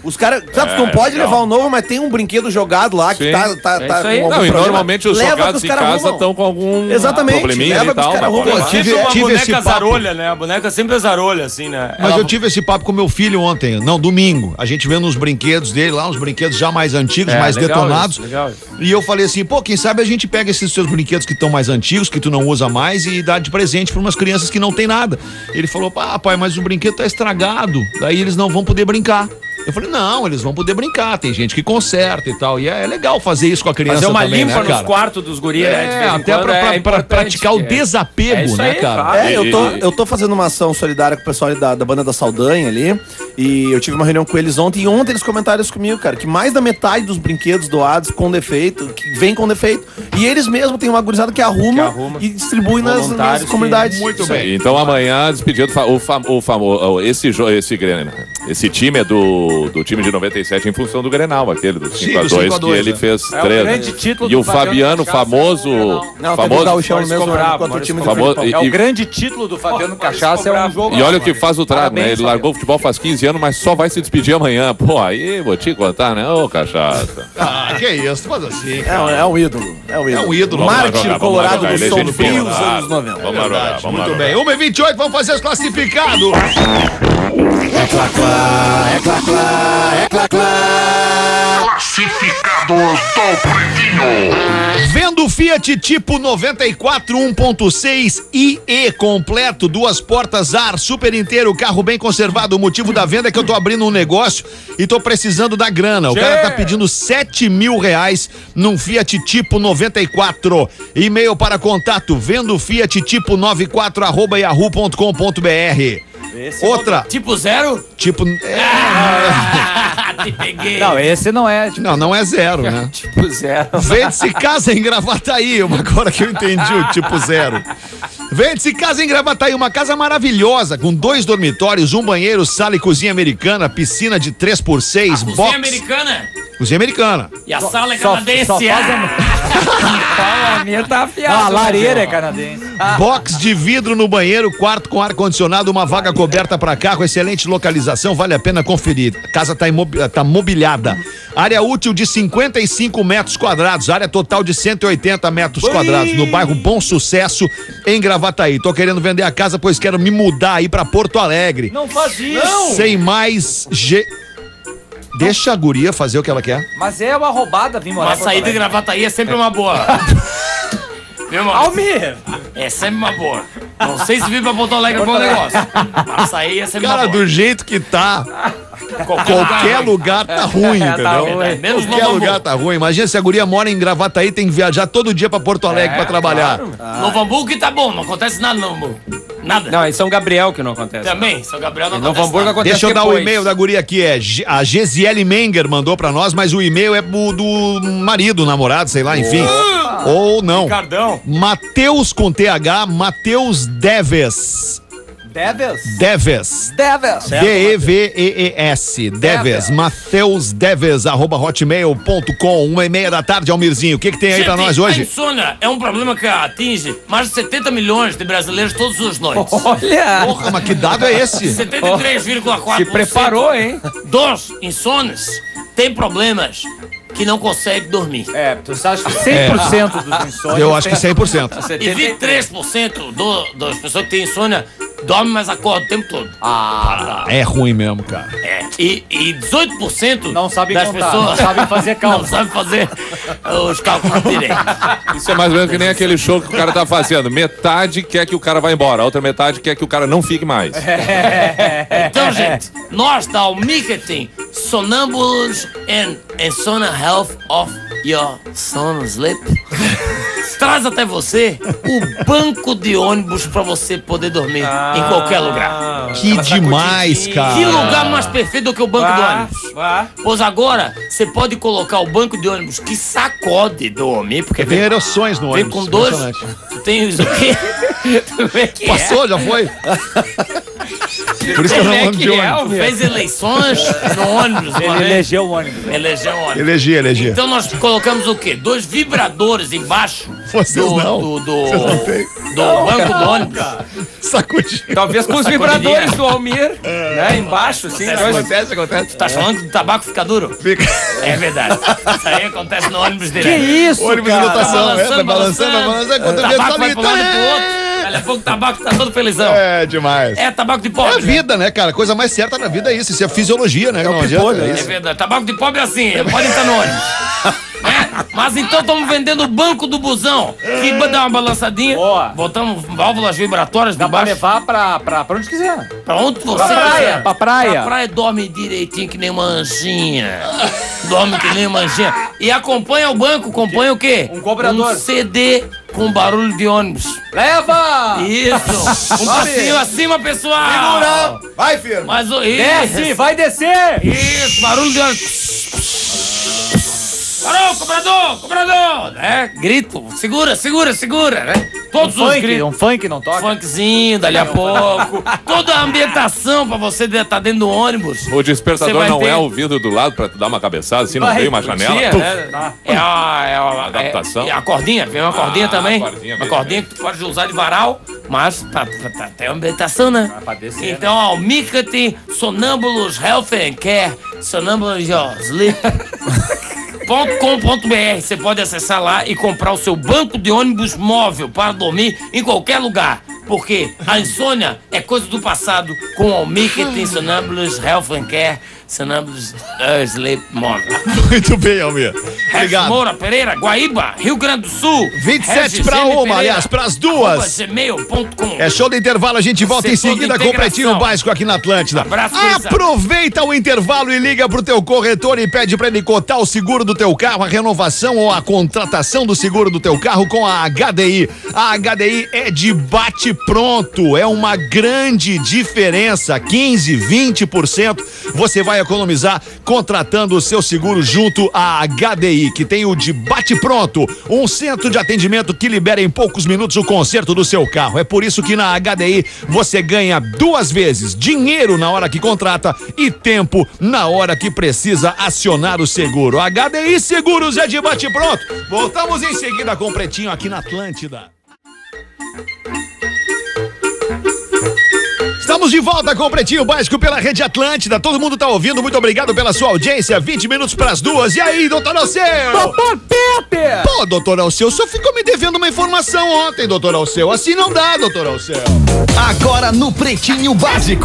Os caras, sabe, tu não pode levar o novo, mas tem um brinquedo jogado lá que Sim. tá isso aí. com algum Não, e problema. normalmente os Leva jogados que em os caras casa arrumam. estão com algum Exatamente, probleminha leva e que os tal. caras mas arrumam. pode tive- Sempre uma tive esse boneca papo. zarolha, né? A boneca sempre é zarolha, assim, né? Mas eu tive esse papo com meu filho ontem, não, domingo. A gente vendo uns brinquedos dele lá, uns brinquedos já mais antigos, mais legal detonados. isso, legal isso. E eu falei assim, pô, quem sabe a gente pega esses seus brinquedos que estão mais antigos, que tu não usa mais, e dá de presente para umas crianças que não tem nada. Ele falou, pá, pai, mas o brinquedo tá estragado, daí eles não vão poder brincar. Eu falei, não, eles vão poder brincar, tem gente que conserta e tal. E é legal fazer isso com a criança Fazer uma também, limpa né, nos cara? quartos dos guris, né? De vez em Até quando, pra importante, praticar o é. desapego, É isso né, aí, cara? claro. Eu tô fazendo uma ação solidária com o pessoal ali da banda da Saldanha ali. E eu tive uma reunião com eles ontem. E ontem eles comentaram isso comigo, cara. Que mais da metade dos brinquedos doados com defeito, que vem com defeito. E eles mesmos têm uma gurizada que arruma e distribui nas Voluntários comunidades. Muito bem. Então amanhã, despedido esse time é do time de 97 em função do Grenal, aquele do 5x2 que ele fez É o 3. grande título E do o Fabiano, Cachaça, famoso. Não, teve o famoso Gauchão Maurício mesmo Bravo, contra o Maurício time famoso- do e- É o grande título do Fabiano Cachaça, é um jogo. E olha o que faz o trago, né? Parabéns, Ele largou o futebol faz 15 anos, mas só vai se despedir amanhã. Pô, aí vou te contar, né? Ô, cachaça. Ah, que isso, faz assim. É um ídolo. É um ídolo. É um ídolo. Vamos lá Mártir jogar, vamos lá colorado jogar. do Ele é som gente do Frio boa. dos anos 90. Vamos lá jogar, vamos lá Muito jogar. bem. 1h28, vamos fazer os classificados. Vendo Fiat tipo 94 1.6 IE completo, 2 portas ar, super inteiro, carro bem conservado. O motivo da venda é que eu tô abrindo um negócio e tô precisando da grana. O cara tá pedindo R$7.000 num Fiat tipo 94. E-mail para contato, vendo Fiat tipo 94@yahoo.com.br. Outra, Tipo zero? tipo... Te peguei. Não, esse não é. Tipo, Não é zero, né? Tipo zero. Vende-se casa em Gravataí, agora que eu entendi o tipo zero. Vende-se casa em Gravataí, uma casa maravilhosa, com 2 dormitórios, um banheiro, sala e cozinha americana, piscina de 3x6, Cozinha box. americana? Cozinha americana. E a sala é só canadense. faz A minha tá afiada. Não, a lareira é canadense. Box de vidro no banheiro, quarto com ar-condicionado, uma vaga coberta para carro, excelente localização, vale a pena conferir. A casa tá mobiliada. Área útil de 55 metros quadrados, área total de 180 metros quadrados, no bairro Bom Sucesso, em Gravataí. Tô querendo vender a casa, pois quero me mudar aí pra Porto Alegre. Não faz isso. Sem mais... Deixa a guria fazer o que ela quer. Mas é uma roubada vir morar Uma em Porto saída de Alegre. Gravataí é sempre uma boa. Viu, mano? Almir! É sempre uma boa. Não sei se vir pra Porto Alegre é bom negócio. Mas sair é sempre Cara, uma boa. do jeito que tá, qualquer lugar tá ruim, entendeu? ruim. Menos Qualquer Novo lugar Hamburgo. tá ruim. Imagina se a guria mora em Gravataí, tem que viajar todo dia pra Porto Alegre pra trabalhar. Novo Hamburgo tá bom, não acontece nada no Novo Hamburgo. Nada. Não, em São Gabriel que não acontece. Também, São Gabriel não Em Novo acontece Hamburgo nada. acontece Deixa eu dar o depois. e-mail da guria aqui, a Gesiele Menger mandou pra nós, mas o e-mail é do marido, namorado, sei lá, enfim. Ou não. Cardão. Mateus com TH, Mateus Deves. Deves? Deves. Deves. Deves. Deves. Mateus Deves, @hotmail.com. 1h30 Almirzinho. O que tem aí pra Gente, nós A hoje? insônia é um problema que atinge mais de 70 milhões de brasileiros todas as noites. Olha! Porra, mas que dado é esse? 73,4% Se preparou, hein? dos insônios têm problemas que não conseguem dormir. É, tu acha que 100% dos insônios... Eu acho que 100%. E 23% das pessoas que têm insônia dormem, mas acordam o tempo todo. É ruim mesmo, cara. É. E 18% Não sabem das contar, pessoas não sabem fazer cálculo. Não sabem fazer os cálculos direito. Isso é mais ou menos que nem aquele show que o cara tá fazendo. Metade quer que o cara vá embora, a outra metade quer que o cara não fique mais. Então, gente, nós da Almicating Sonambulos and Insomnia Health of Your Sound Sleep traz até você o banco de ônibus pra você poder dormir em qualquer lugar. Que demais, cara. Que lugar mais perfeito do que o banco de ônibus? Vá. Pois agora você pode colocar o banco de ônibus que sacode dormir, porque Tem ereções no vem ônibus. com dois. Impressionante. Tu tens o quê? Como é que é? Passou, já foi? Por isso que eu não ando de Como é que é? ônibus. Fez eleições no ônibus. uma Ele vez. elegeu o ônibus. Elegeu o ônibus. Elegi. Então nós colocamos o quê? 2 vibradores embaixo Vocês não. Vocês não têm. do banco do ônibus. Sacudir. Talvez com os vibradores do Almir, né? Embaixo, assim. Tu tá falando do tabaco fica duro? Fica. É verdade. Isso aí acontece no ônibus Que direto. isso, Ônibus de cara? lotação, Tá vai balançando. Quando O eu vejo tabaco só vai ali, pra um lado e pro outro. Daqui a pouco o tabaco tá todo felizão. É demais. É tabaco de É pobre. a vida, né, cara? A coisa mais certa na vida é isso. Isso é fisiologia, né? Não adianta. Né? É verdade. Tabaco de pobre é assim, pode entrar no ônibus. É? Mas então estamos vendendo o banco do busão. Que dá uma balançadinha. Boa. Botamos válvulas vibratórias Dá pra debaixo. levar pra onde quiser. Pra onde você Pra praia, quiser. pra praia. Pra praia dorme direitinho que nem uma anjinha. Dorme que nem uma anjinha. E acompanha o banco, acompanha o quê? Um cobrador. Um CD com barulho de ônibus. Leva! Isso. Um passinho acima, pessoal. Segura! Vai, firma! Mas o Desce, vai descer! Isso, barulho de ônibus. Parou, cobrador! É, grito, segura, né? Todos os gritos. Um funk não toca? Funkzinho, dali a pouco. Toda a ambientação pra você estar dentro do ônibus. O despertador Você vai não ter- é o vidro do lado pra tu dar uma cabeçada, assim, não Vai, tem uma janela. Tinha, Puf. né? É a Adaptação. É a cordinha, vem uma cordinha também. cordinha Uma mesmo, cordinha que tu pode usar de varal, mas pra ter uma ambientação, né? Pra descer, Então, ó, o Mikati Sonâmbulos Health and Care, Sonâmbulos Sleep. .com.br. Você pode acessar lá e comprar o seu banco de ônibus móvel para dormir em qualquer lugar. Porque a insônia é coisa do passado com o Mikati Sonâmbulos Health and Care, Sonâmbulos Sleep Móvel. Muito bem, Almir. Regis Obrigado. Moura Pereira, Guaíba, Rio Grande do Sul. 27 Regis pra M. uma, Pereira, aliás, pras duas. @gmail.com. É show do intervalo, a gente volta em Setor de seguida com o integração. Pretinho Básico aqui na Atlântida. Abraço, gurizada. Aproveita o intervalo e liga pro teu corretor e pede pra ele cotar o seguro do teu carro, a renovação ou a contratação do seguro do teu carro com a HDI. A HDI é de bate-pronto, é uma grande diferença, 15, 20% você vai economizar contratando o seu seguro junto à HDI, que tem o de bate-pronto, um centro de atendimento que libera em poucos minutos o conserto do seu carro. É por isso que na HDI você ganha 2 vezes dinheiro na hora que contrata e tempo na hora que precisa acionar o seguro. HDI Seguros é de bate-pronto. Voltamos em seguida com o Pretinho aqui na Atlântida. Estamos de volta com o Pretinho Básico pela Rede Atlântida. Todo mundo tá ouvindo. Muito obrigado pela sua audiência. 20 minutos pras 2. E aí, doutor Alceu? Doutor Pepe! Pô, doutor Alceu, o senhor ficou me devendo uma informação ontem, doutor Alceu. Assim não dá, doutor Alceu. Agora no Pretinho Básico.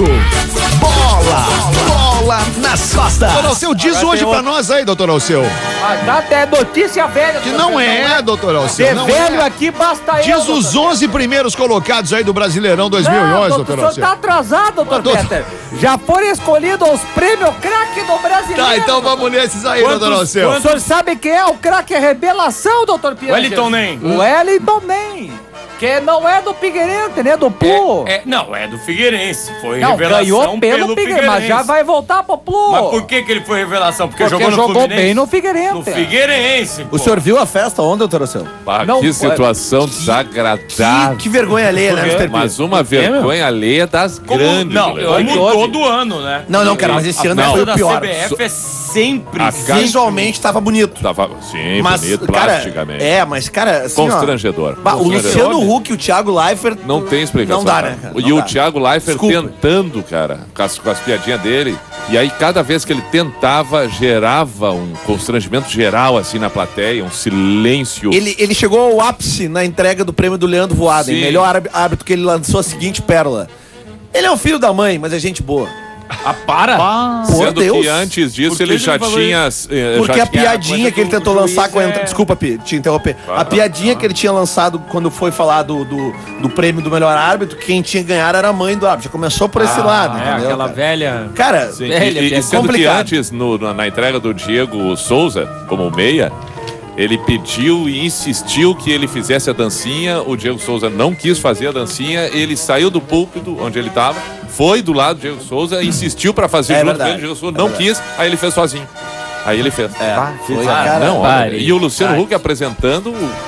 Bola nas costas. Doutor Alceu, diz hoje pra nós aí, doutor Alceu. Dá até notícia velha. Que não é, doutor Alceu. De Não velho é. aqui basta eu. Diz os 11 primeiros colocados aí do Brasileirão 2011, Não, doutor o senhor Alceu. tá atrasado, doutor Doutor- Peter. Já foram escolhidos os prêmios craque do Brasileiro. Tá, então vamos nesses aí, doutor Alceu. O senhor sabe quem é o craque revelação, doutor Pierre? Wellington Nem. O Wellington Nem. Que não é do Figueirense, né? Do Plu. Não, é do Figueirense. Foi Não, revelação ganhou pelo Figueirense, mas já vai voltar pro Plu. Mas por que ele foi revelação? Porque, Porque jogou no jogou Fluminense? bem no Figueirense. No Figueirense, pô. O senhor viu a festa ontem, doutor Alceu? Bah, Não, que situação desagradável. Que vergonha alheia, né, Mr. P? Mas uma vergonha alheia das grandes. Não, Leandro. como todo ano, né? Não, cara, mas esse ano Não. foi da o pior. CBF é sempre, A sempre. Visualmente tava bonito. Tava, sim, Mas, bonito, cara, plasticamente. mas, cara, assim, Constrangedor. ó, o Constrangedor. Luciano Huck e o Thiago Leifert... Não tem explicação. Não dá, cara. né, cara? E Não o dá. Thiago Leifert Desculpa. tentando, cara, com as piadinhas dele. E aí, cada vez que ele tentava, gerava um constrangimento geral, assim, na plateia, um silêncio. Ele chegou ao ápice na entrega do prêmio do Leandro Voaden, Sim. melhor árbitro, que ele lançou a seguinte pérola. Ele é um filho da mãe, mas é gente boa. Ah, para! Por Sendo Deus. que antes disso Por que ele ele já falou tinha... Porque já a tinha- piadinha coisa que ele do tentou juiz lançar com a é- entrada. Desculpa, Pi, te interromper. A piadinha que ele tinha lançado quando foi falar do prêmio do melhor árbitro, quem tinha que ganhar era a mãe do árbitro. Já começou por esse lado, É, entendeu? aquela cara? velha... Cara, Sim, Velha, e é sendo que complicado. antes, na entrega do Diego Souza, como meia, ele pediu e insistiu que ele fizesse a dancinha, o Diego Souza não quis fazer a dancinha, ele saiu do púlpito onde ele estava, foi do lado do Diego Souza, insistiu pra fazer É junto verdade. com ele, o Diego Souza não quis, aí ele fez sozinho. Aí ele fez. foi, Ah, cara, não, pare, olha, e o Luciano pare. Huck apresentando, pá,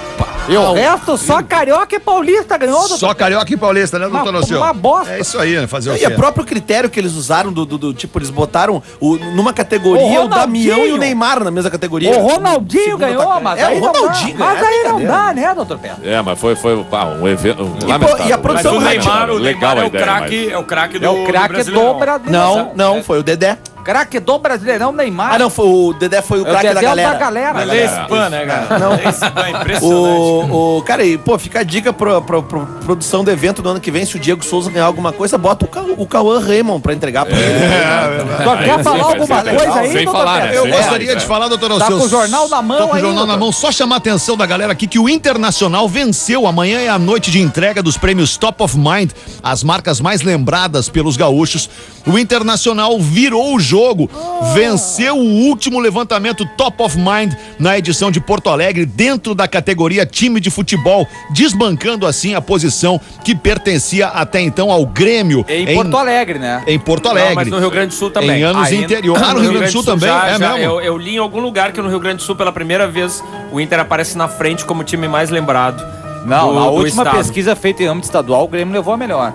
E o resto, só carioca e paulista ganhou, doutor. Só carioca e paulista, né, doutor Alceu? Uma bosta. É isso aí, né? Fazer o E quê? o próprio critério que eles usaram do tipo, eles botaram numa categoria O o Ronaldinho. Damião e o Neymar na mesma categoria. O Ronaldinho Segundo ganhou, atacante. mas É, aí o não dá. Ronaldinho Mas ganhou, aí não brincadeira. dá, né, doutor Pedro? É, mas foi um evento e a lamentável. produção Mas o Neymar, legal a é o ideia, craque, é o craque do É o craque do Brasileirão. Brasileirão. Não, foi o Dedé. Craque do Brasileirão, Neymar. Ah, não, o Dedé foi o É o craque da Dedé galera. da galera. Mas lê esse pan, né, cara? Não. Lê esse pan, impressionante. Cara, e, pô, fica a dica pra produção do evento do ano que vem, se o Diego Souza ganhar alguma coisa, bota o Cauã Raymond pra entregar pra ele. Só quer falar alguma legal. coisa aí, Sem doutor falar, Pedro? né? Eu Sim, gostaria é. de falar, doutor Tá Alceu. com o jornal na mão Tô com o aí, jornal na doutor. mão. Só chamar a atenção da galera aqui que o Internacional venceu. Amanhã é a noite de entrega dos prêmios Top of Mind, as marcas mais lembradas pelos gaúchos. O Internacional virou o jogo, venceu o último levantamento Top of Mind na edição de Porto Alegre, dentro da categoria time de futebol, desbancando assim a posição que pertencia até então ao Grêmio. Em Porto Alegre, né? Em Porto Alegre. Não, mas no Rio Grande do Sul também. Em anos Ainda- interior. Ah, no Rio Grande do Sul também? É mesmo? Eu li em algum lugar que no Rio Grande do Sul, pela primeira vez, o Inter aparece na frente como o time mais lembrado. Não, do- na do última estado. pesquisa feita em âmbito estadual, o Grêmio levou a melhor.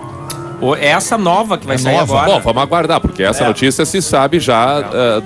Essa nova que vai sair nova. agora. Bom, vamos aguardar, porque essa notícia se sabe já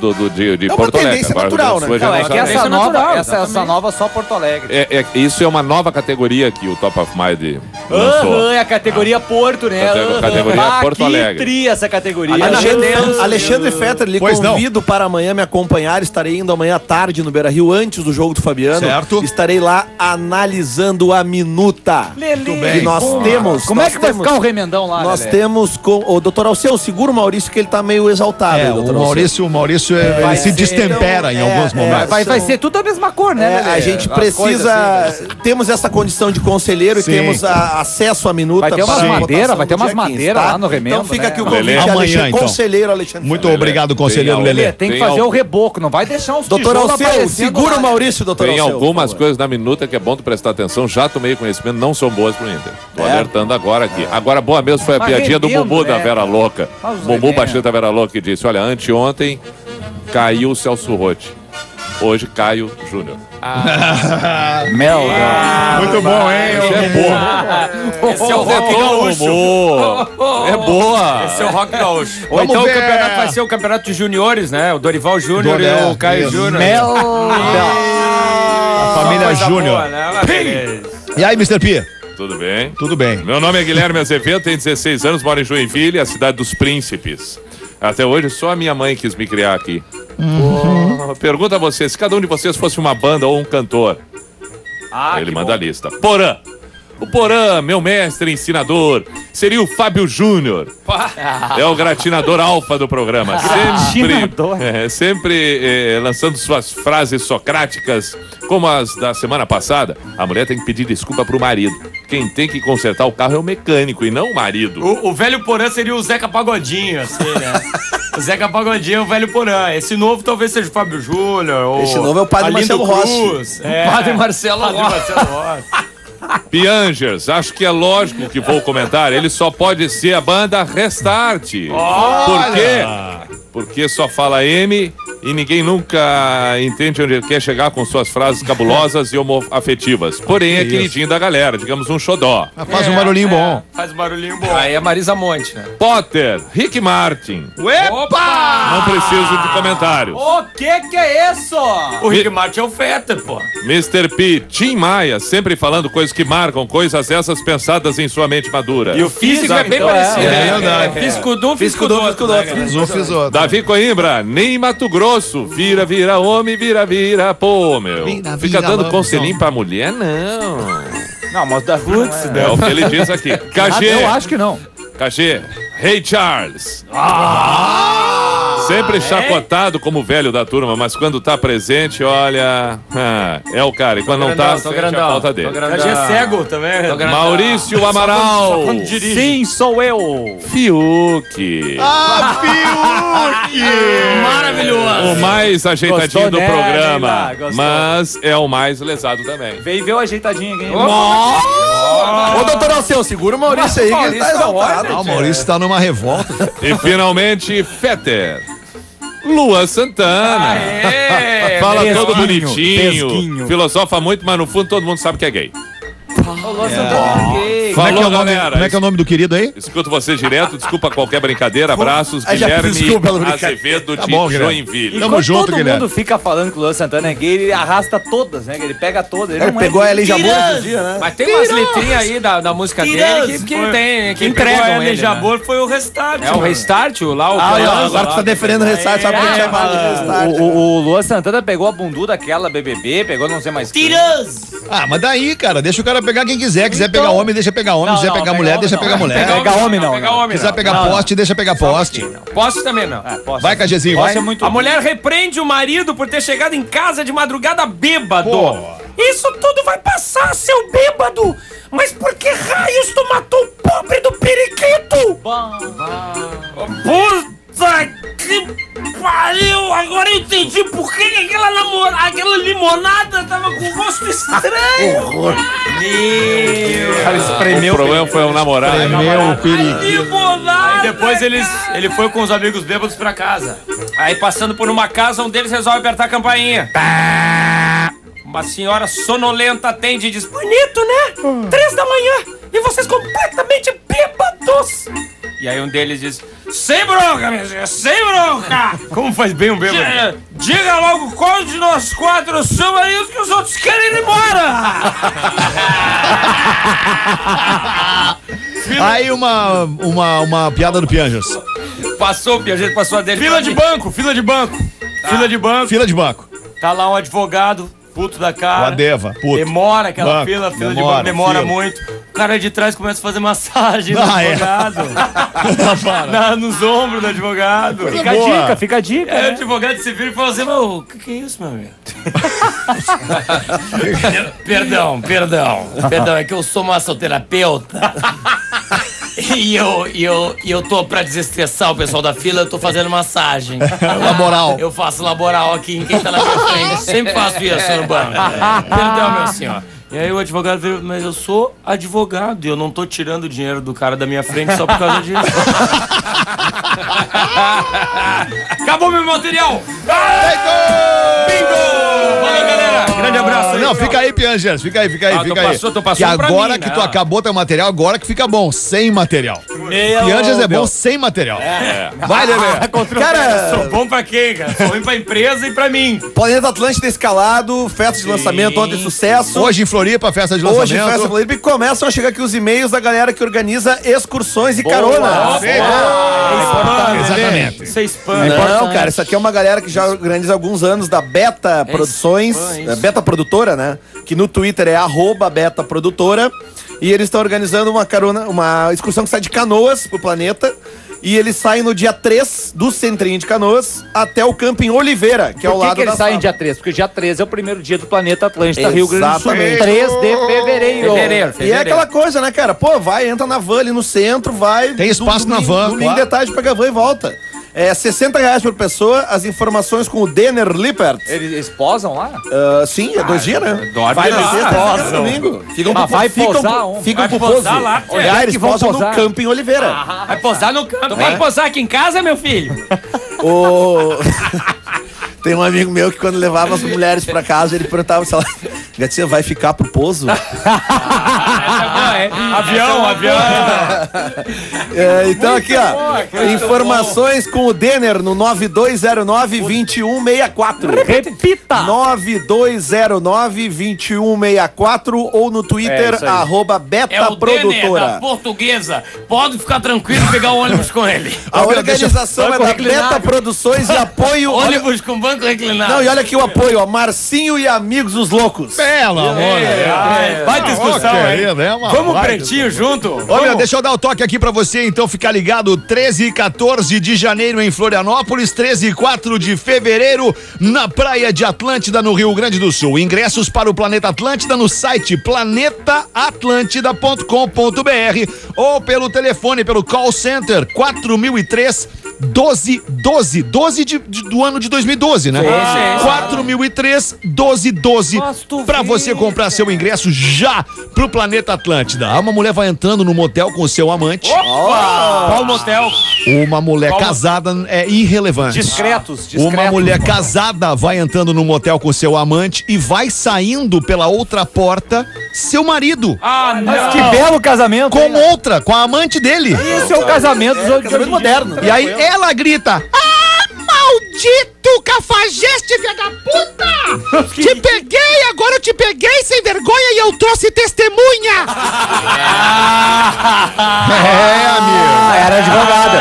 de uma Porto Alegre. tendência Agora, natural, o Rio Grande do Sul né? já Não, é não que sabe. essa é nova, natural, essa exatamente. nova só Porto Alegre. Isso é uma nova categoria que o Top of Mind lançou. É a categoria Porto, né? Categoria Ah, Porto que Alegre. tri essa categoria. Alexandre Fetter, lhe Pois não. convido para amanhã me acompanhar. Estarei indo amanhã à tarde no Beira Rio, antes do jogo do Fabiano. Certo. Estarei lá analisando a minuta. Lelê, Que nós temos. Como nós é que vai temos- ficar o remendão lá, Nós Lelê? temos com o doutor Alceu, segura o Maurício que ele tá meio exaltado. aí, doutor o Alceu. Maurício ele vai se ser, destempera em alguns momentos. Vai ser tudo a mesma cor, né, Lelê? A gente As precisa. coisas assim, né? Temos essa condição de conselheiro Sim. e temos acesso à minuta. Vai ter umas para a madeiras, votação vai ter do umas dia 15, madeiras lá no remendo, Então fica né? aqui o Lelê. convite, Amanhã, Alexandre, então. conselheiro Alexandre. Muito Fetter. obrigado, conselheiro Lelê. Lelê. Tem que Tem fazer algo- o reboco, não vai deixar uns Doutor tijolos Alceu, aparecendo segura lá, o Maurício, doutor Tem Alceu. algumas por favor. coisas na minuta que é bom tu prestar atenção. Já tomei conhecimento, não são boas pro Inter. Tô É? alertando agora aqui. Agora, boa mesmo foi a Mas piadinha do rendendo, Bumbum da né? Vera Louca. Mas os Bumbum remédios. baixinho da Vera Louca que disse: olha, anteontem caiu o Celso Rotti. Hoje cai o Júnior. Mel. Muito bom, hein? Isso é boa. Esse é o rock gaúcho. É boa. Esse é o rock gaúcho. Ou Vamos então ver. o campeonato vai ser o campeonato de juniores, né? O Dorival Júnior Dorival, e o Caio isso. Júnior. Mel. A família Coisa Júnior. boa, né? Mas beleza. E aí, Mr. P? Tudo bem? Tudo bem. Meu nome é Guilherme Azevedo, tenho 16 anos, moro em Joinville, a cidade dos príncipes. Até hoje só a minha mãe quis me criar aqui. Pergunta a você, se cada um de vocês fosse uma banda ou um cantor. Ele manda a lista. Porã. O Porã, meu mestre ensinador, seria o Fábio Júnior. É o gratinador alfa do programa. Gratinador. Sempre lançando suas frases socráticas, como as da semana passada. A mulher tem que pedir desculpa pro marido. Quem tem que consertar o carro é o mecânico e não o marido. O velho Porã seria o Zeca Pagodinho, assim, né? O Zeca Pagodinho é o velho Porã. Esse novo talvez seja o Fábio Júnior. ou Esse novo é o Padre Arlindo Marcelo Cruz. É. Padre Marcelo Padre Rossi. Marcelo Rossi. Piangers, acho que é lógico que vou comentar. Ele só pode ser a banda Restart. Por quê? Porque só fala M e ninguém nunca entende onde ele quer chegar com suas frases cabulosas e homoafetivas. Porém, é queridinho da galera, digamos um xodó. Faz um barulhinho bom. Faz um barulhinho bom. Aí é Marisa Monte, né? Potter, Rick Martin. Opa! Não preciso de comentários. O que é isso? O Rick Martin é o Fetter, pô. Mr. P, Tim Maia, sempre falando coisas que marcam, coisas essas pensadas em sua mente madura. E o físico é bem Então, parecido. é né? verdade. Físico de um, físico do outro. né, cara? Fiz um, fiz outro. Davi Coimbra, nem Mato Grosso. Vira, vira, homem, vira, vira. Pô, meu. Vira, Fica vira, dando lambuzão. conselhinho pra mulher, não. Não, mas da Roots, É o que ele diz aqui. KG, eu acho que não. KG, Hey Charles. Sempre chacotado como velho da turma, mas quando tá presente, olha. É o cara. E quando não tá, Tô sente a grandão. falta dele. A gente é cego também. Maurício Amaral. quando dirige. Sim, sou eu. Fiuk. Maravilhoso. O mais ajeitadinho Gostou, do né, programa, Neila? Gostou. mas é o mais lesado também. Veio ver o ajeitadinho aqui. Ô, doutor Alceu, segura o Maurício aí que ele tá exaltado. Ah, o Maurício tá numa revolta. E finalmente, Fetter. Lua Santana. Fala todo Pesquinho, bonitinho. pesquinho. Filosofa muito, mas no fundo todo mundo sabe que é gay. O Luan Santana é gay. Falou, galera. Como é que é o nome do querido aí? Escuto você direto, desculpa qualquer brincadeira. Abraços, Guilherme Azevedo de bom, Guilherme. Joinville. Tamo junto, todo Guilherme. mundo fica falando que o Luan Santana é gay, ele arrasta todas, né? Ele pega todas. Ele Ele não é pegou gay. ela em Jabor esses dias, né? Mas tem umas letrinhas aí da música dele que tem, que Quem pegou entregam ele, ele, Jabor, foi o Restart. É o Restart, lá o Agora tu tá defendendo o Restart, sabe por que chamado de Restart? O Luan Santana pegou a bunduda daquela BBB, pegou não sei mais quem. Ah, mas daí, cara, deixa o cara pegar quem quiser. Quiser pegar homem, deixa pegar homem. Quiser pegar mulher, deixa pegar mulher. Pegar homem não. Pegar homem, Quiser não. pegar poste, deixa pegar poste. Posso também não. Vai, Cajezinho, vai. Posse é muito A mulher repreende o marido por ter chegado em casa de madrugada bêbado. Pô. Isso tudo vai passar, seu bêbado! Mas por que raios tu matou o pobre do periquito? Puta que pariu! Agora eu entendi por que aquela limonada tava com gosto estranho. O problema foi o namorado. Meu perigo. Limonada! Aí depois ele foi com os amigos bêbados pra casa. Aí passando por uma casa, um deles resolve apertar a campainha. Uma senhora sonolenta atende e diz: bonito, né? 3 da manhã e vocês completamente bêbados. E aí um deles diz: sem bronca, minha senhora, sem bronca. Como faz bem um bêbado? Diga logo qual de nós 4 são maridos que os outros querem ir embora. Aí uma piada do Pianjas. Passou, a gente passou a dele. Fila de banco. Fila de banco. Tá lá um advogado, puto da O cara. Adeva, puto. Demora aquela Banco, fila de banco demora, demora fila. muito. O cara de trás começa a fazer massagem no Ah, é? advogado. Nos ombros do advogado. Fica a Boa. dica, fica a dica. Aí o né? advogado se vira e fala assim: meu, o que é isso, meu amigo? Perdão, é que eu sou massoterapeuta. E eu tô pra desestressar o pessoal da fila, eu tô fazendo massagem. Laboral. Eu faço laboral aqui em quem tá na minha frente. Sempre faço isso no banco. Perdão, meu senhor. E aí o advogado veio: mas eu sou advogado e eu não tô tirando o dinheiro do cara da minha frente só por causa disso. Acabou meu material! Bingo! Valeu, galera! Grande abraço aí. Não, fica aí, Pianjas. Fica aí. Tu fica aí. passou Que um pra agora mim, que né? tu acabou teu material, agora que fica bom. Sem material. Pianjas é bom sem material. Vai, Lelê. Cara, Sou bom pra quem, cara? Sou ruim pra empresa e pra mim. Planeta Atlântida escalado, festa de lançamento ontem, sucesso. Hoje em Floripa, festa de lançamento. Hoje, festa de Floripa, e começam a chegar aqui os e-mails da galera que organiza excursões e carona. Exatamente. Isso é spam. Não, cara, isso aqui é uma galera que já organiza há alguns anos da Beta Produções, isso. Beta Produtora, né? Que no Twitter é @Beta Produtora. E eles estão organizando uma carona, uma excursão que sai de Canoas pro planeta. E eles saem no dia 3 do Centrinho de Canoas até o Camping Oliveira, que é ao Por lado que eles da saem Fábrica. dia 3? Porque dia 3 é o primeiro dia do planeta Atlântida, Rio Grande do Sul. Exatamente. 3 de fevereiro. E é aquela coisa, né, cara? Pô, vai, entra na van ali no centro, vai. Tem espaço na van, Domingo claro. de tarde, pega a van e volta. É R$60 por pessoa, as informações com o Denner Lippert. Eles posam lá? Sim, é 2 dias, né? dorme Vai na lá, sexta, posam. fica no domingo. Ficam Ah, vai posar onde? Ficam Vai pro pouso. posar lá, Olha, é eles que vão posam posar. no Camping Oliveira. Vai posar no campo. Vai posar aqui em casa, meu filho? O... Tem um amigo meu que quando levava as mulheres pra casa, ele perguntava se ela... Gatinha, vai ficar pro pouso? Avião. É, então aqui, ó. Informações com o Denner no 9209-2164. Repita! 9209-2164 ou no Twitter, É isso aí. @Beta É o Denner da Produtora. Portuguesa. Pode ficar tranquilo e pegar o ônibus com ele. A organização é Banco da reclinável. Beta Produções e apoio... Ônibus com banco reclinado. Não, e olha aqui o apoio, ó. Marcinho e Amigos os Loucos. Pelo amor de Deus. Vai discussão, Ó, hein? querido, é uma Vamos baita pretinho junto? Ô, meu, deixa eu dar o toque aqui pra você, então, ficar ligado. 13 e 14 de janeiro em Florianópolis, 13 e 4 de fevereiro na Praia de Atlântida, no Rio Grande do Sul. Ingressos para o Planeta Atlântida no site planetaatlântida.com.br ou pelo telefone, pelo call center 4003 12 do ano de 2012, né? 4003 1212 pra você comprar seu ingresso já pro Planeta Atlântida. Uma mulher vai entrando no motel com o seu amante. Qual motel? Uma mulher casada é irrelevante. Discretos. Uma mulher casada vai entrando no motel com seu amante e vai saindo pela outra porta seu marido. Mas que belo casamento. Com outra, com a amante dele. Isso é o casamento moderno. E aí ela grita: maldito cafajeste, filha da puta! Te peguei, agora eu te peguei sem vergonha e eu trouxe testemunha! Amigo. Era advogada.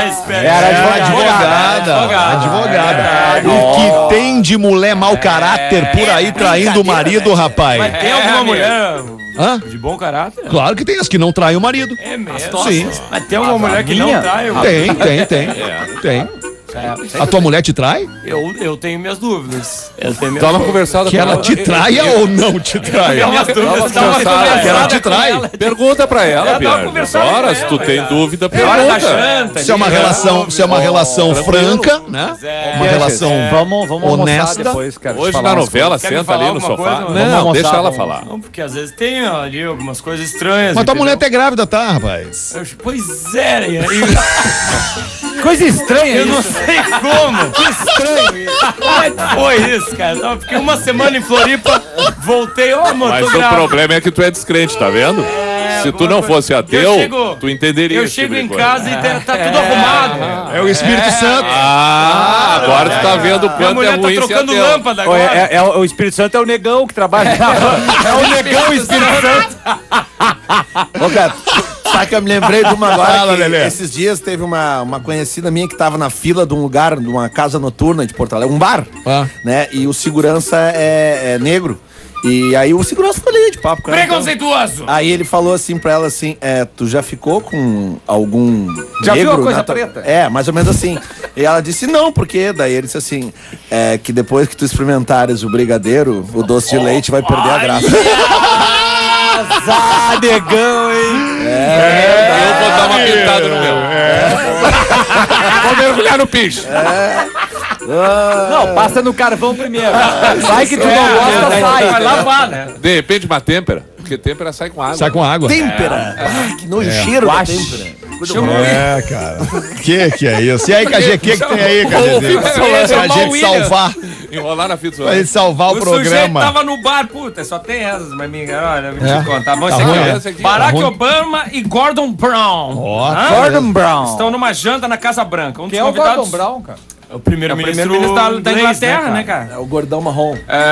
Advogada. O que tem de mulher mau caráter por aí traindo o marido, rapaz? Mas tem alguma mulher Hã? de bom caráter? Claro que tem as que não traem o marido. É mesmo? Sim. Mas tem alguma mulher que não trai? Tem. A tua mulher te trai? Eu tenho minhas dúvidas. Tava conversado Que com ela te traia ou não te traia? Que ela te trai? Pergunta pra ela, Bianca. Ora, se tu tem dúvida, pergunta. Se é uma relação franca, né? Uma relação Vamos honesta. depois, cara. Hoje na novela, Quer me senta falar ali no alguma sofá. coisa? Não, Vamos deixa almoçar, ela vamos. falar. Não, porque às vezes tem ali algumas coisas estranhas. Mas tua entendeu? mulher tá grávida, tá, rapaz? Pois é, e aí... Coisa estranha. Eu não sei como. Que estranho isso. Como é que foi isso, cara? Eu fiquei uma semana em Floripa, voltei, mano, Mas tô o grávida. problema é que tu é descrente, tá vendo? Se tu não fosse ateu, tu entenderia Eu esse tipo chego de em coisa. casa e tá tudo arrumado. É o Espírito Santo. Agora tu tá vendo o Minha quanto é mulher tá ruim ser trocando ateu. lâmpada agora. O Espírito Santo é o negão que trabalha. É o negão Espírito Santo. Ô, cara, sabe que eu me lembrei de uma agora Fala, que Lelê. esses dias teve uma conhecida minha que tava na fila de um lugar, de uma casa noturna de Porto Alegre, um bar, né? E o segurança é negro. E aí o segurança ficou ali de papo com ela. Preconceituoso. Aí ele falou assim pra ela assim, tu já ficou com algum Já viu negro a coisa na tua-" preta? É, mais ou menos assim. E ela disse, não, porque daí ele disse assim, que depois que tu experimentares o brigadeiro, o doce de leite vai perder a graça. Negão, hein? Eu vou dar uma pintada no meu. Vou mergulhar no picho. Não, passa no carvão primeiro. Vai que tu não gosta, sai. Vai lavar, né? De repente uma têmpera, porque têmpera sai com água. Sai com água. Têmpera. Que nojo, cheiro da têmpera. É, cara. Que é isso? E aí, KG, o que tem aí, KG? Pra gente salvar. Enrolar na fita. Pra gente salvar o O sujeito programa. tava no bar, puta, só tem essas, mas olha, vou É? te contar. Bom, Tá esse ruim, aqui, é? ó. Esse aqui, Barack tá ruim. Obama e Gordon Brown. Ó, Hã? Gordon Brown. Estão numa janta na Casa Branca. Um Quem dos é o Gordon convidados Brown, cara? é o primeiro-ministro primeiro-ministro da inglês, Inglaterra, né, cara? É o gordão marrom.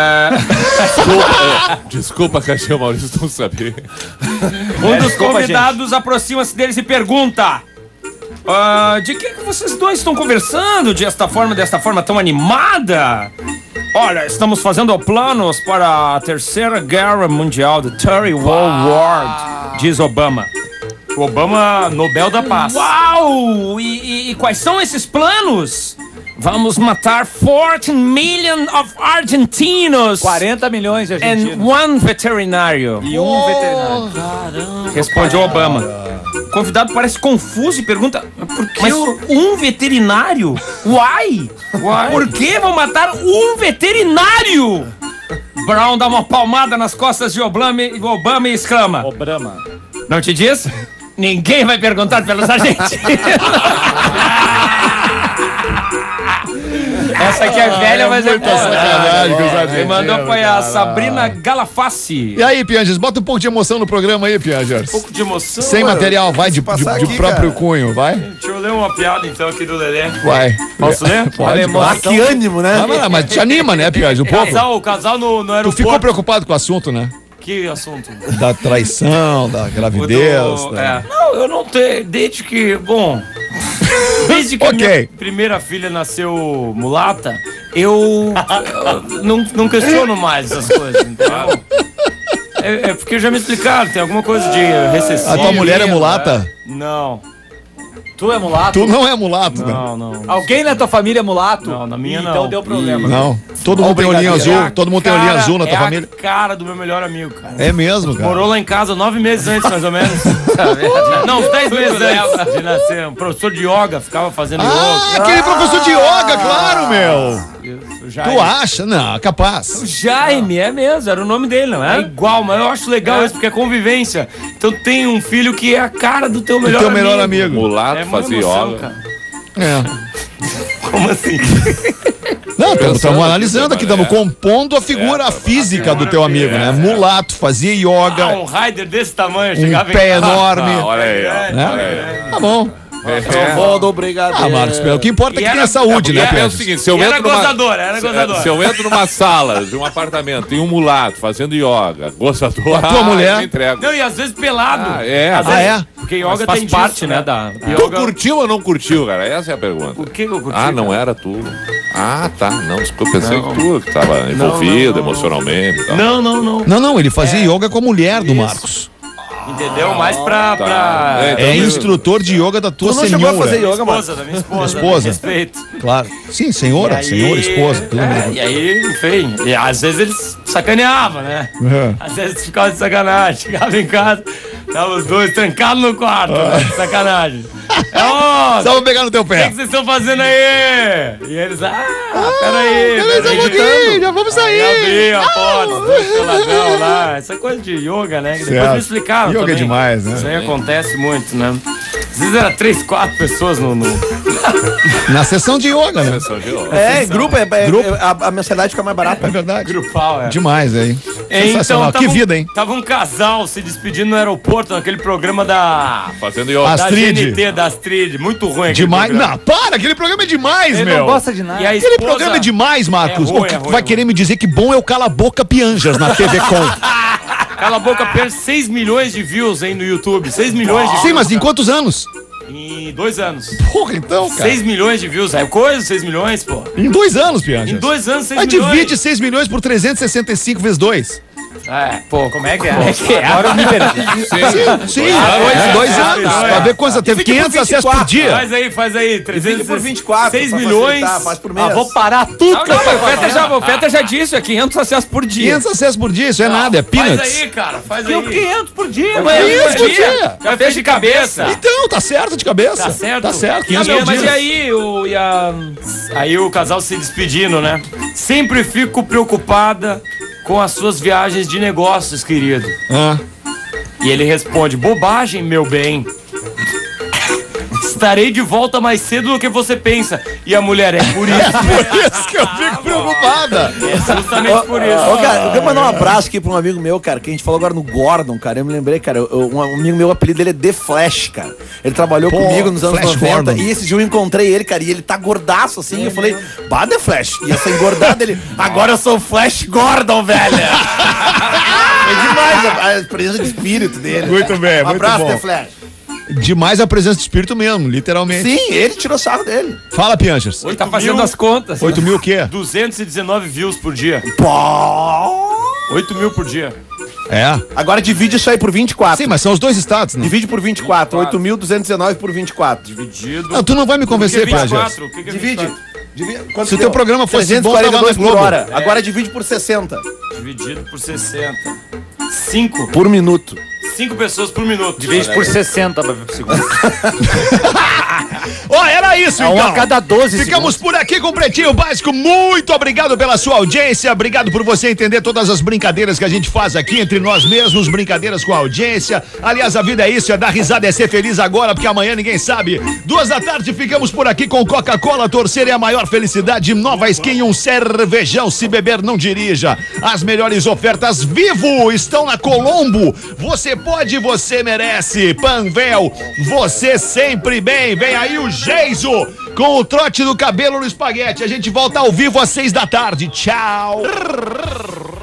Desculpa, Caxinha Maurício, não sabia. Um dos desculpa, convidados aproxima-se deles e pergunta: de que vocês dois estão conversando desta forma tão animada? Olha, estamos fazendo planos para a Terceira Guerra Mundial, the Third World War, diz Obama. O Obama, Nobel da Paz. Uau! E quais são esses planos? Vamos matar 14 million of argentinos 40 milhões de and argentinos. one veterinário. E um veterinário. Responde o Obama. O convidado parece confuso e pergunta: por que um veterinário? Why? Por que vão matar um veterinário? Brown dá uma palmada nas costas de Obama e exclama: Obama. não te diz? Ninguém vai perguntar pelos argentinos. Essa aqui é velha, mas é boa. sacanagem com os Quem argentinos, mandou foi a cara. Sabrina Galafassi. E aí, Pianges, bota um pouco de emoção no programa aí, Pianges. Um pouco de emoção. Sem material, vai de passar aqui, próprio cara. cunho, vai? Deixa eu ler uma piada então aqui do Lelê. Vai. Posso ler? Pode. Ah, que ânimo, né? Mas te anima, né, Pianges, um pouco? O casal no Tu aeroporto. ficou preocupado com o assunto, né? Que assunto? Da traição, da gravidez. Não, eu não tenho. Desde que. Bom. Desde que a Ok. minha primeira filha nasceu mulata, eu não questiono mais essas coisas, entendeu? É porque já me explicaram, tem alguma coisa de recessivo. A tua mulher é mulata? Não. Tu é mulato? Tu não é mulato, né? Não. Alguém na tua família é mulato? Não, na minha então não. deu problema. Não. Todo mundo tem olhinho azul. Todo mundo tem olhinho azul na tua família. É a cara do meu melhor amigo, cara. É mesmo, cara. Morou lá em casa 9 meses antes, mais ou menos. Não, uns 10 meses antes de nascer. Um professor de yoga, ficava fazendo yoga. Aquele professor de yoga, claro, meu. Isso, Tu acha? Não, capaz. Jaime, é mesmo, era o nome dele, não É é? igual, mas eu acho legal isso, porque é convivência. Então tem um filho que é a cara do teu melhor Teu amigo. melhor amigo. Mulato, É uma fazia emoção, yoga. cara. É. Como assim? Não, estamos Pensando analisando aqui, aqui, estamos né? compondo a figura física do teu amigo, né? Mulato, fazia yoga, Um rider desse tamanho, um chegava pé em casa. enorme. Olha aí, ó. Né? Olha aí. Tá bom. Vó do brigadeiro. Ah, Marcos, o que importa é que E tenha era- saúde, né, É o Pedro? seguinte, se eu E era entro numa... gozador, era gozador. Se eu entro numa sala de um apartamento, tem um mulato fazendo yoga, gozador, A tua mulher? eu me entrego. Não, e às vezes pelado. Ah, é. Às Ah, vezes, é? Porque Mas yoga faz tem parte, disso, né, da... Tu curtiu ou não curtiu, cara? Essa é a pergunta. Por que eu curti? Ah, não cara? era tu. Ah, tá. Não, desculpa, pensei que tu que tava envolvido emocionalmente e tal. Não. Não, ele fazia yoga com a mulher do Marcos. Entendeu? Mais pra... Tá. É Então, instrutor de yoga da tua Tu não chegou a fazer senhora. yoga, mano? Esposa, da minha esposa. Esposa. Respeito. Claro. Sim, senhora, senhora, esposa, tudo bem. E aí, enfim, e às vezes eles sacaneavam, né? É. Às vezes ficava de sacanagem. Chegava em casa, tava os dois trancados no quarto, né? De sacanagem. Ó, Só vou pegar no teu o que pé. vocês estão fazendo aí? E eles, peraí. Beleza, um pouquinho, já vamos Aí sair. abri a porta, os dois peladão lá. Essa coisa de yoga, né? Que depois Certo. me explicaram Yoga é também. demais, né? Isso aí acontece muito, né? Às vezes era 3, 4 pessoas no... Na sessão de yoga, né? Sessão de yoga. É, em grupo, Grupo. a mensalidade fica mais barata. É verdade. Grupal, é. Demais, hein? Sensacional. Então, Que vida, hein? Tava um casal se despedindo no aeroporto, naquele programa da Fazendo yoga. Astrid. GNT, da Astrid. Muito ruim aquele Demais. programa. Não, para! Aquele programa é demais, Ele meu. não gosta de nada. E a Aquele esposa- programa é demais, Marcos. É ruim, O que é ruim, vai é querer me dizer que bom é o Cala a Boca Pianjas na TV Com. Cala a boca, perde 6 milhões de views aí no YouTube. 6 milhões de views. Sim, mas em cara. quantos anos? Em 2 anos. Porra, então, cara. 6 milhões de views. É coisa, 6 milhões, pô. Em 2 anos, Pianjas. Em 2 anos, 6 Aí milhões. divide 6 milhões por 365 vezes 2. É. Pô, como é que é? Agora eu me perdi. Sim, em 2 anos. Pra ver quantos teve Divide por 500 acessos por 24. dia. Faz aí. 300 por 24. 6 pra milhões. facilitar, faz por mês. Ah, vou parar tudo. Não, o Feta já disse, é 500 acessos por dia. 500 acessos por dia, isso é nada, é Faz peanuts. aí, cara. Faz Deu aí. 500 por dia, Mas mano. 500 por dia. Já fez de cabeça. Então, tá certo de cabeça. Tá certo? Tá certo, Ah, 500 meu, por mas e dia. aí, Aí o casal se despedindo, né? Sempre fico preocupada com as suas viagens de negócios, querido. Ah. E ele responde: bobagem, meu bem. Estarei de volta mais cedo do que você pensa. E a mulher, é por isso. Por isso que eu fico preocupada. É justamente por isso. Ô, cara, eu quero mandar um abraço aqui pra um amigo meu, cara, que a gente falou agora no Gordon, cara. Eu me lembrei, cara, um amigo meu, o apelido dele é The Flash, cara. Ele trabalhou comigo nos anos Flash 90. Gordon. E esse dia eu encontrei ele, cara, e ele tá gordaço assim. Eu falei, bah, The Flash. E essa engordada ele, agora eu sou o Flash Gordon, velho. É demais a presença de espírito dele. Muito bem, Um muito abraço, bom. The Flash. Demais a presença de espírito mesmo, literalmente. Sim, ele tirou sarro dele. Fala, Pianjas. ele tá fazendo as contas. 8 mil o quê? 219 views por dia. Pô. 8 mil por dia. É. Agora divide isso aí por 24. Sim, mas são os dois estados, né? Divide por 24. 8.219 por 24. Dividido. Não, tu não vai me convencer, O que é Pianjas. 24? O que é Divide. 24? Quanto Se o deu? teu programa fosse bom, tava na 342 por Globo. hora. Agora divide por 60. Dividido por 60. 5. Por minuto. 5 pessoas por minuto. Divide por 60 pra ver por segundo. Ó, era isso, É um então. a cada 12 Ficamos por aqui com o Pretinho Básico. Muito obrigado pela sua audiência. Obrigado por você entender todas as brincadeiras que a gente faz aqui entre nós mesmos. Brincadeiras com a audiência. Aliás, a vida é isso, é dar risada, é ser feliz agora, porque amanhã ninguém sabe. 2 da tarde ficamos por aqui com Coca-Cola. Torcer é a maior felicidade. Nova Skin, um cervejão. Se beber, não dirija. As melhores ofertas Vivo estão na Colombo. Você pode, você merece. Panvel, você sempre bem. Vem aí o Geiso com o trote do cabelo no espaguete. A gente volta ao vivo às 6 da tarde. Tchau.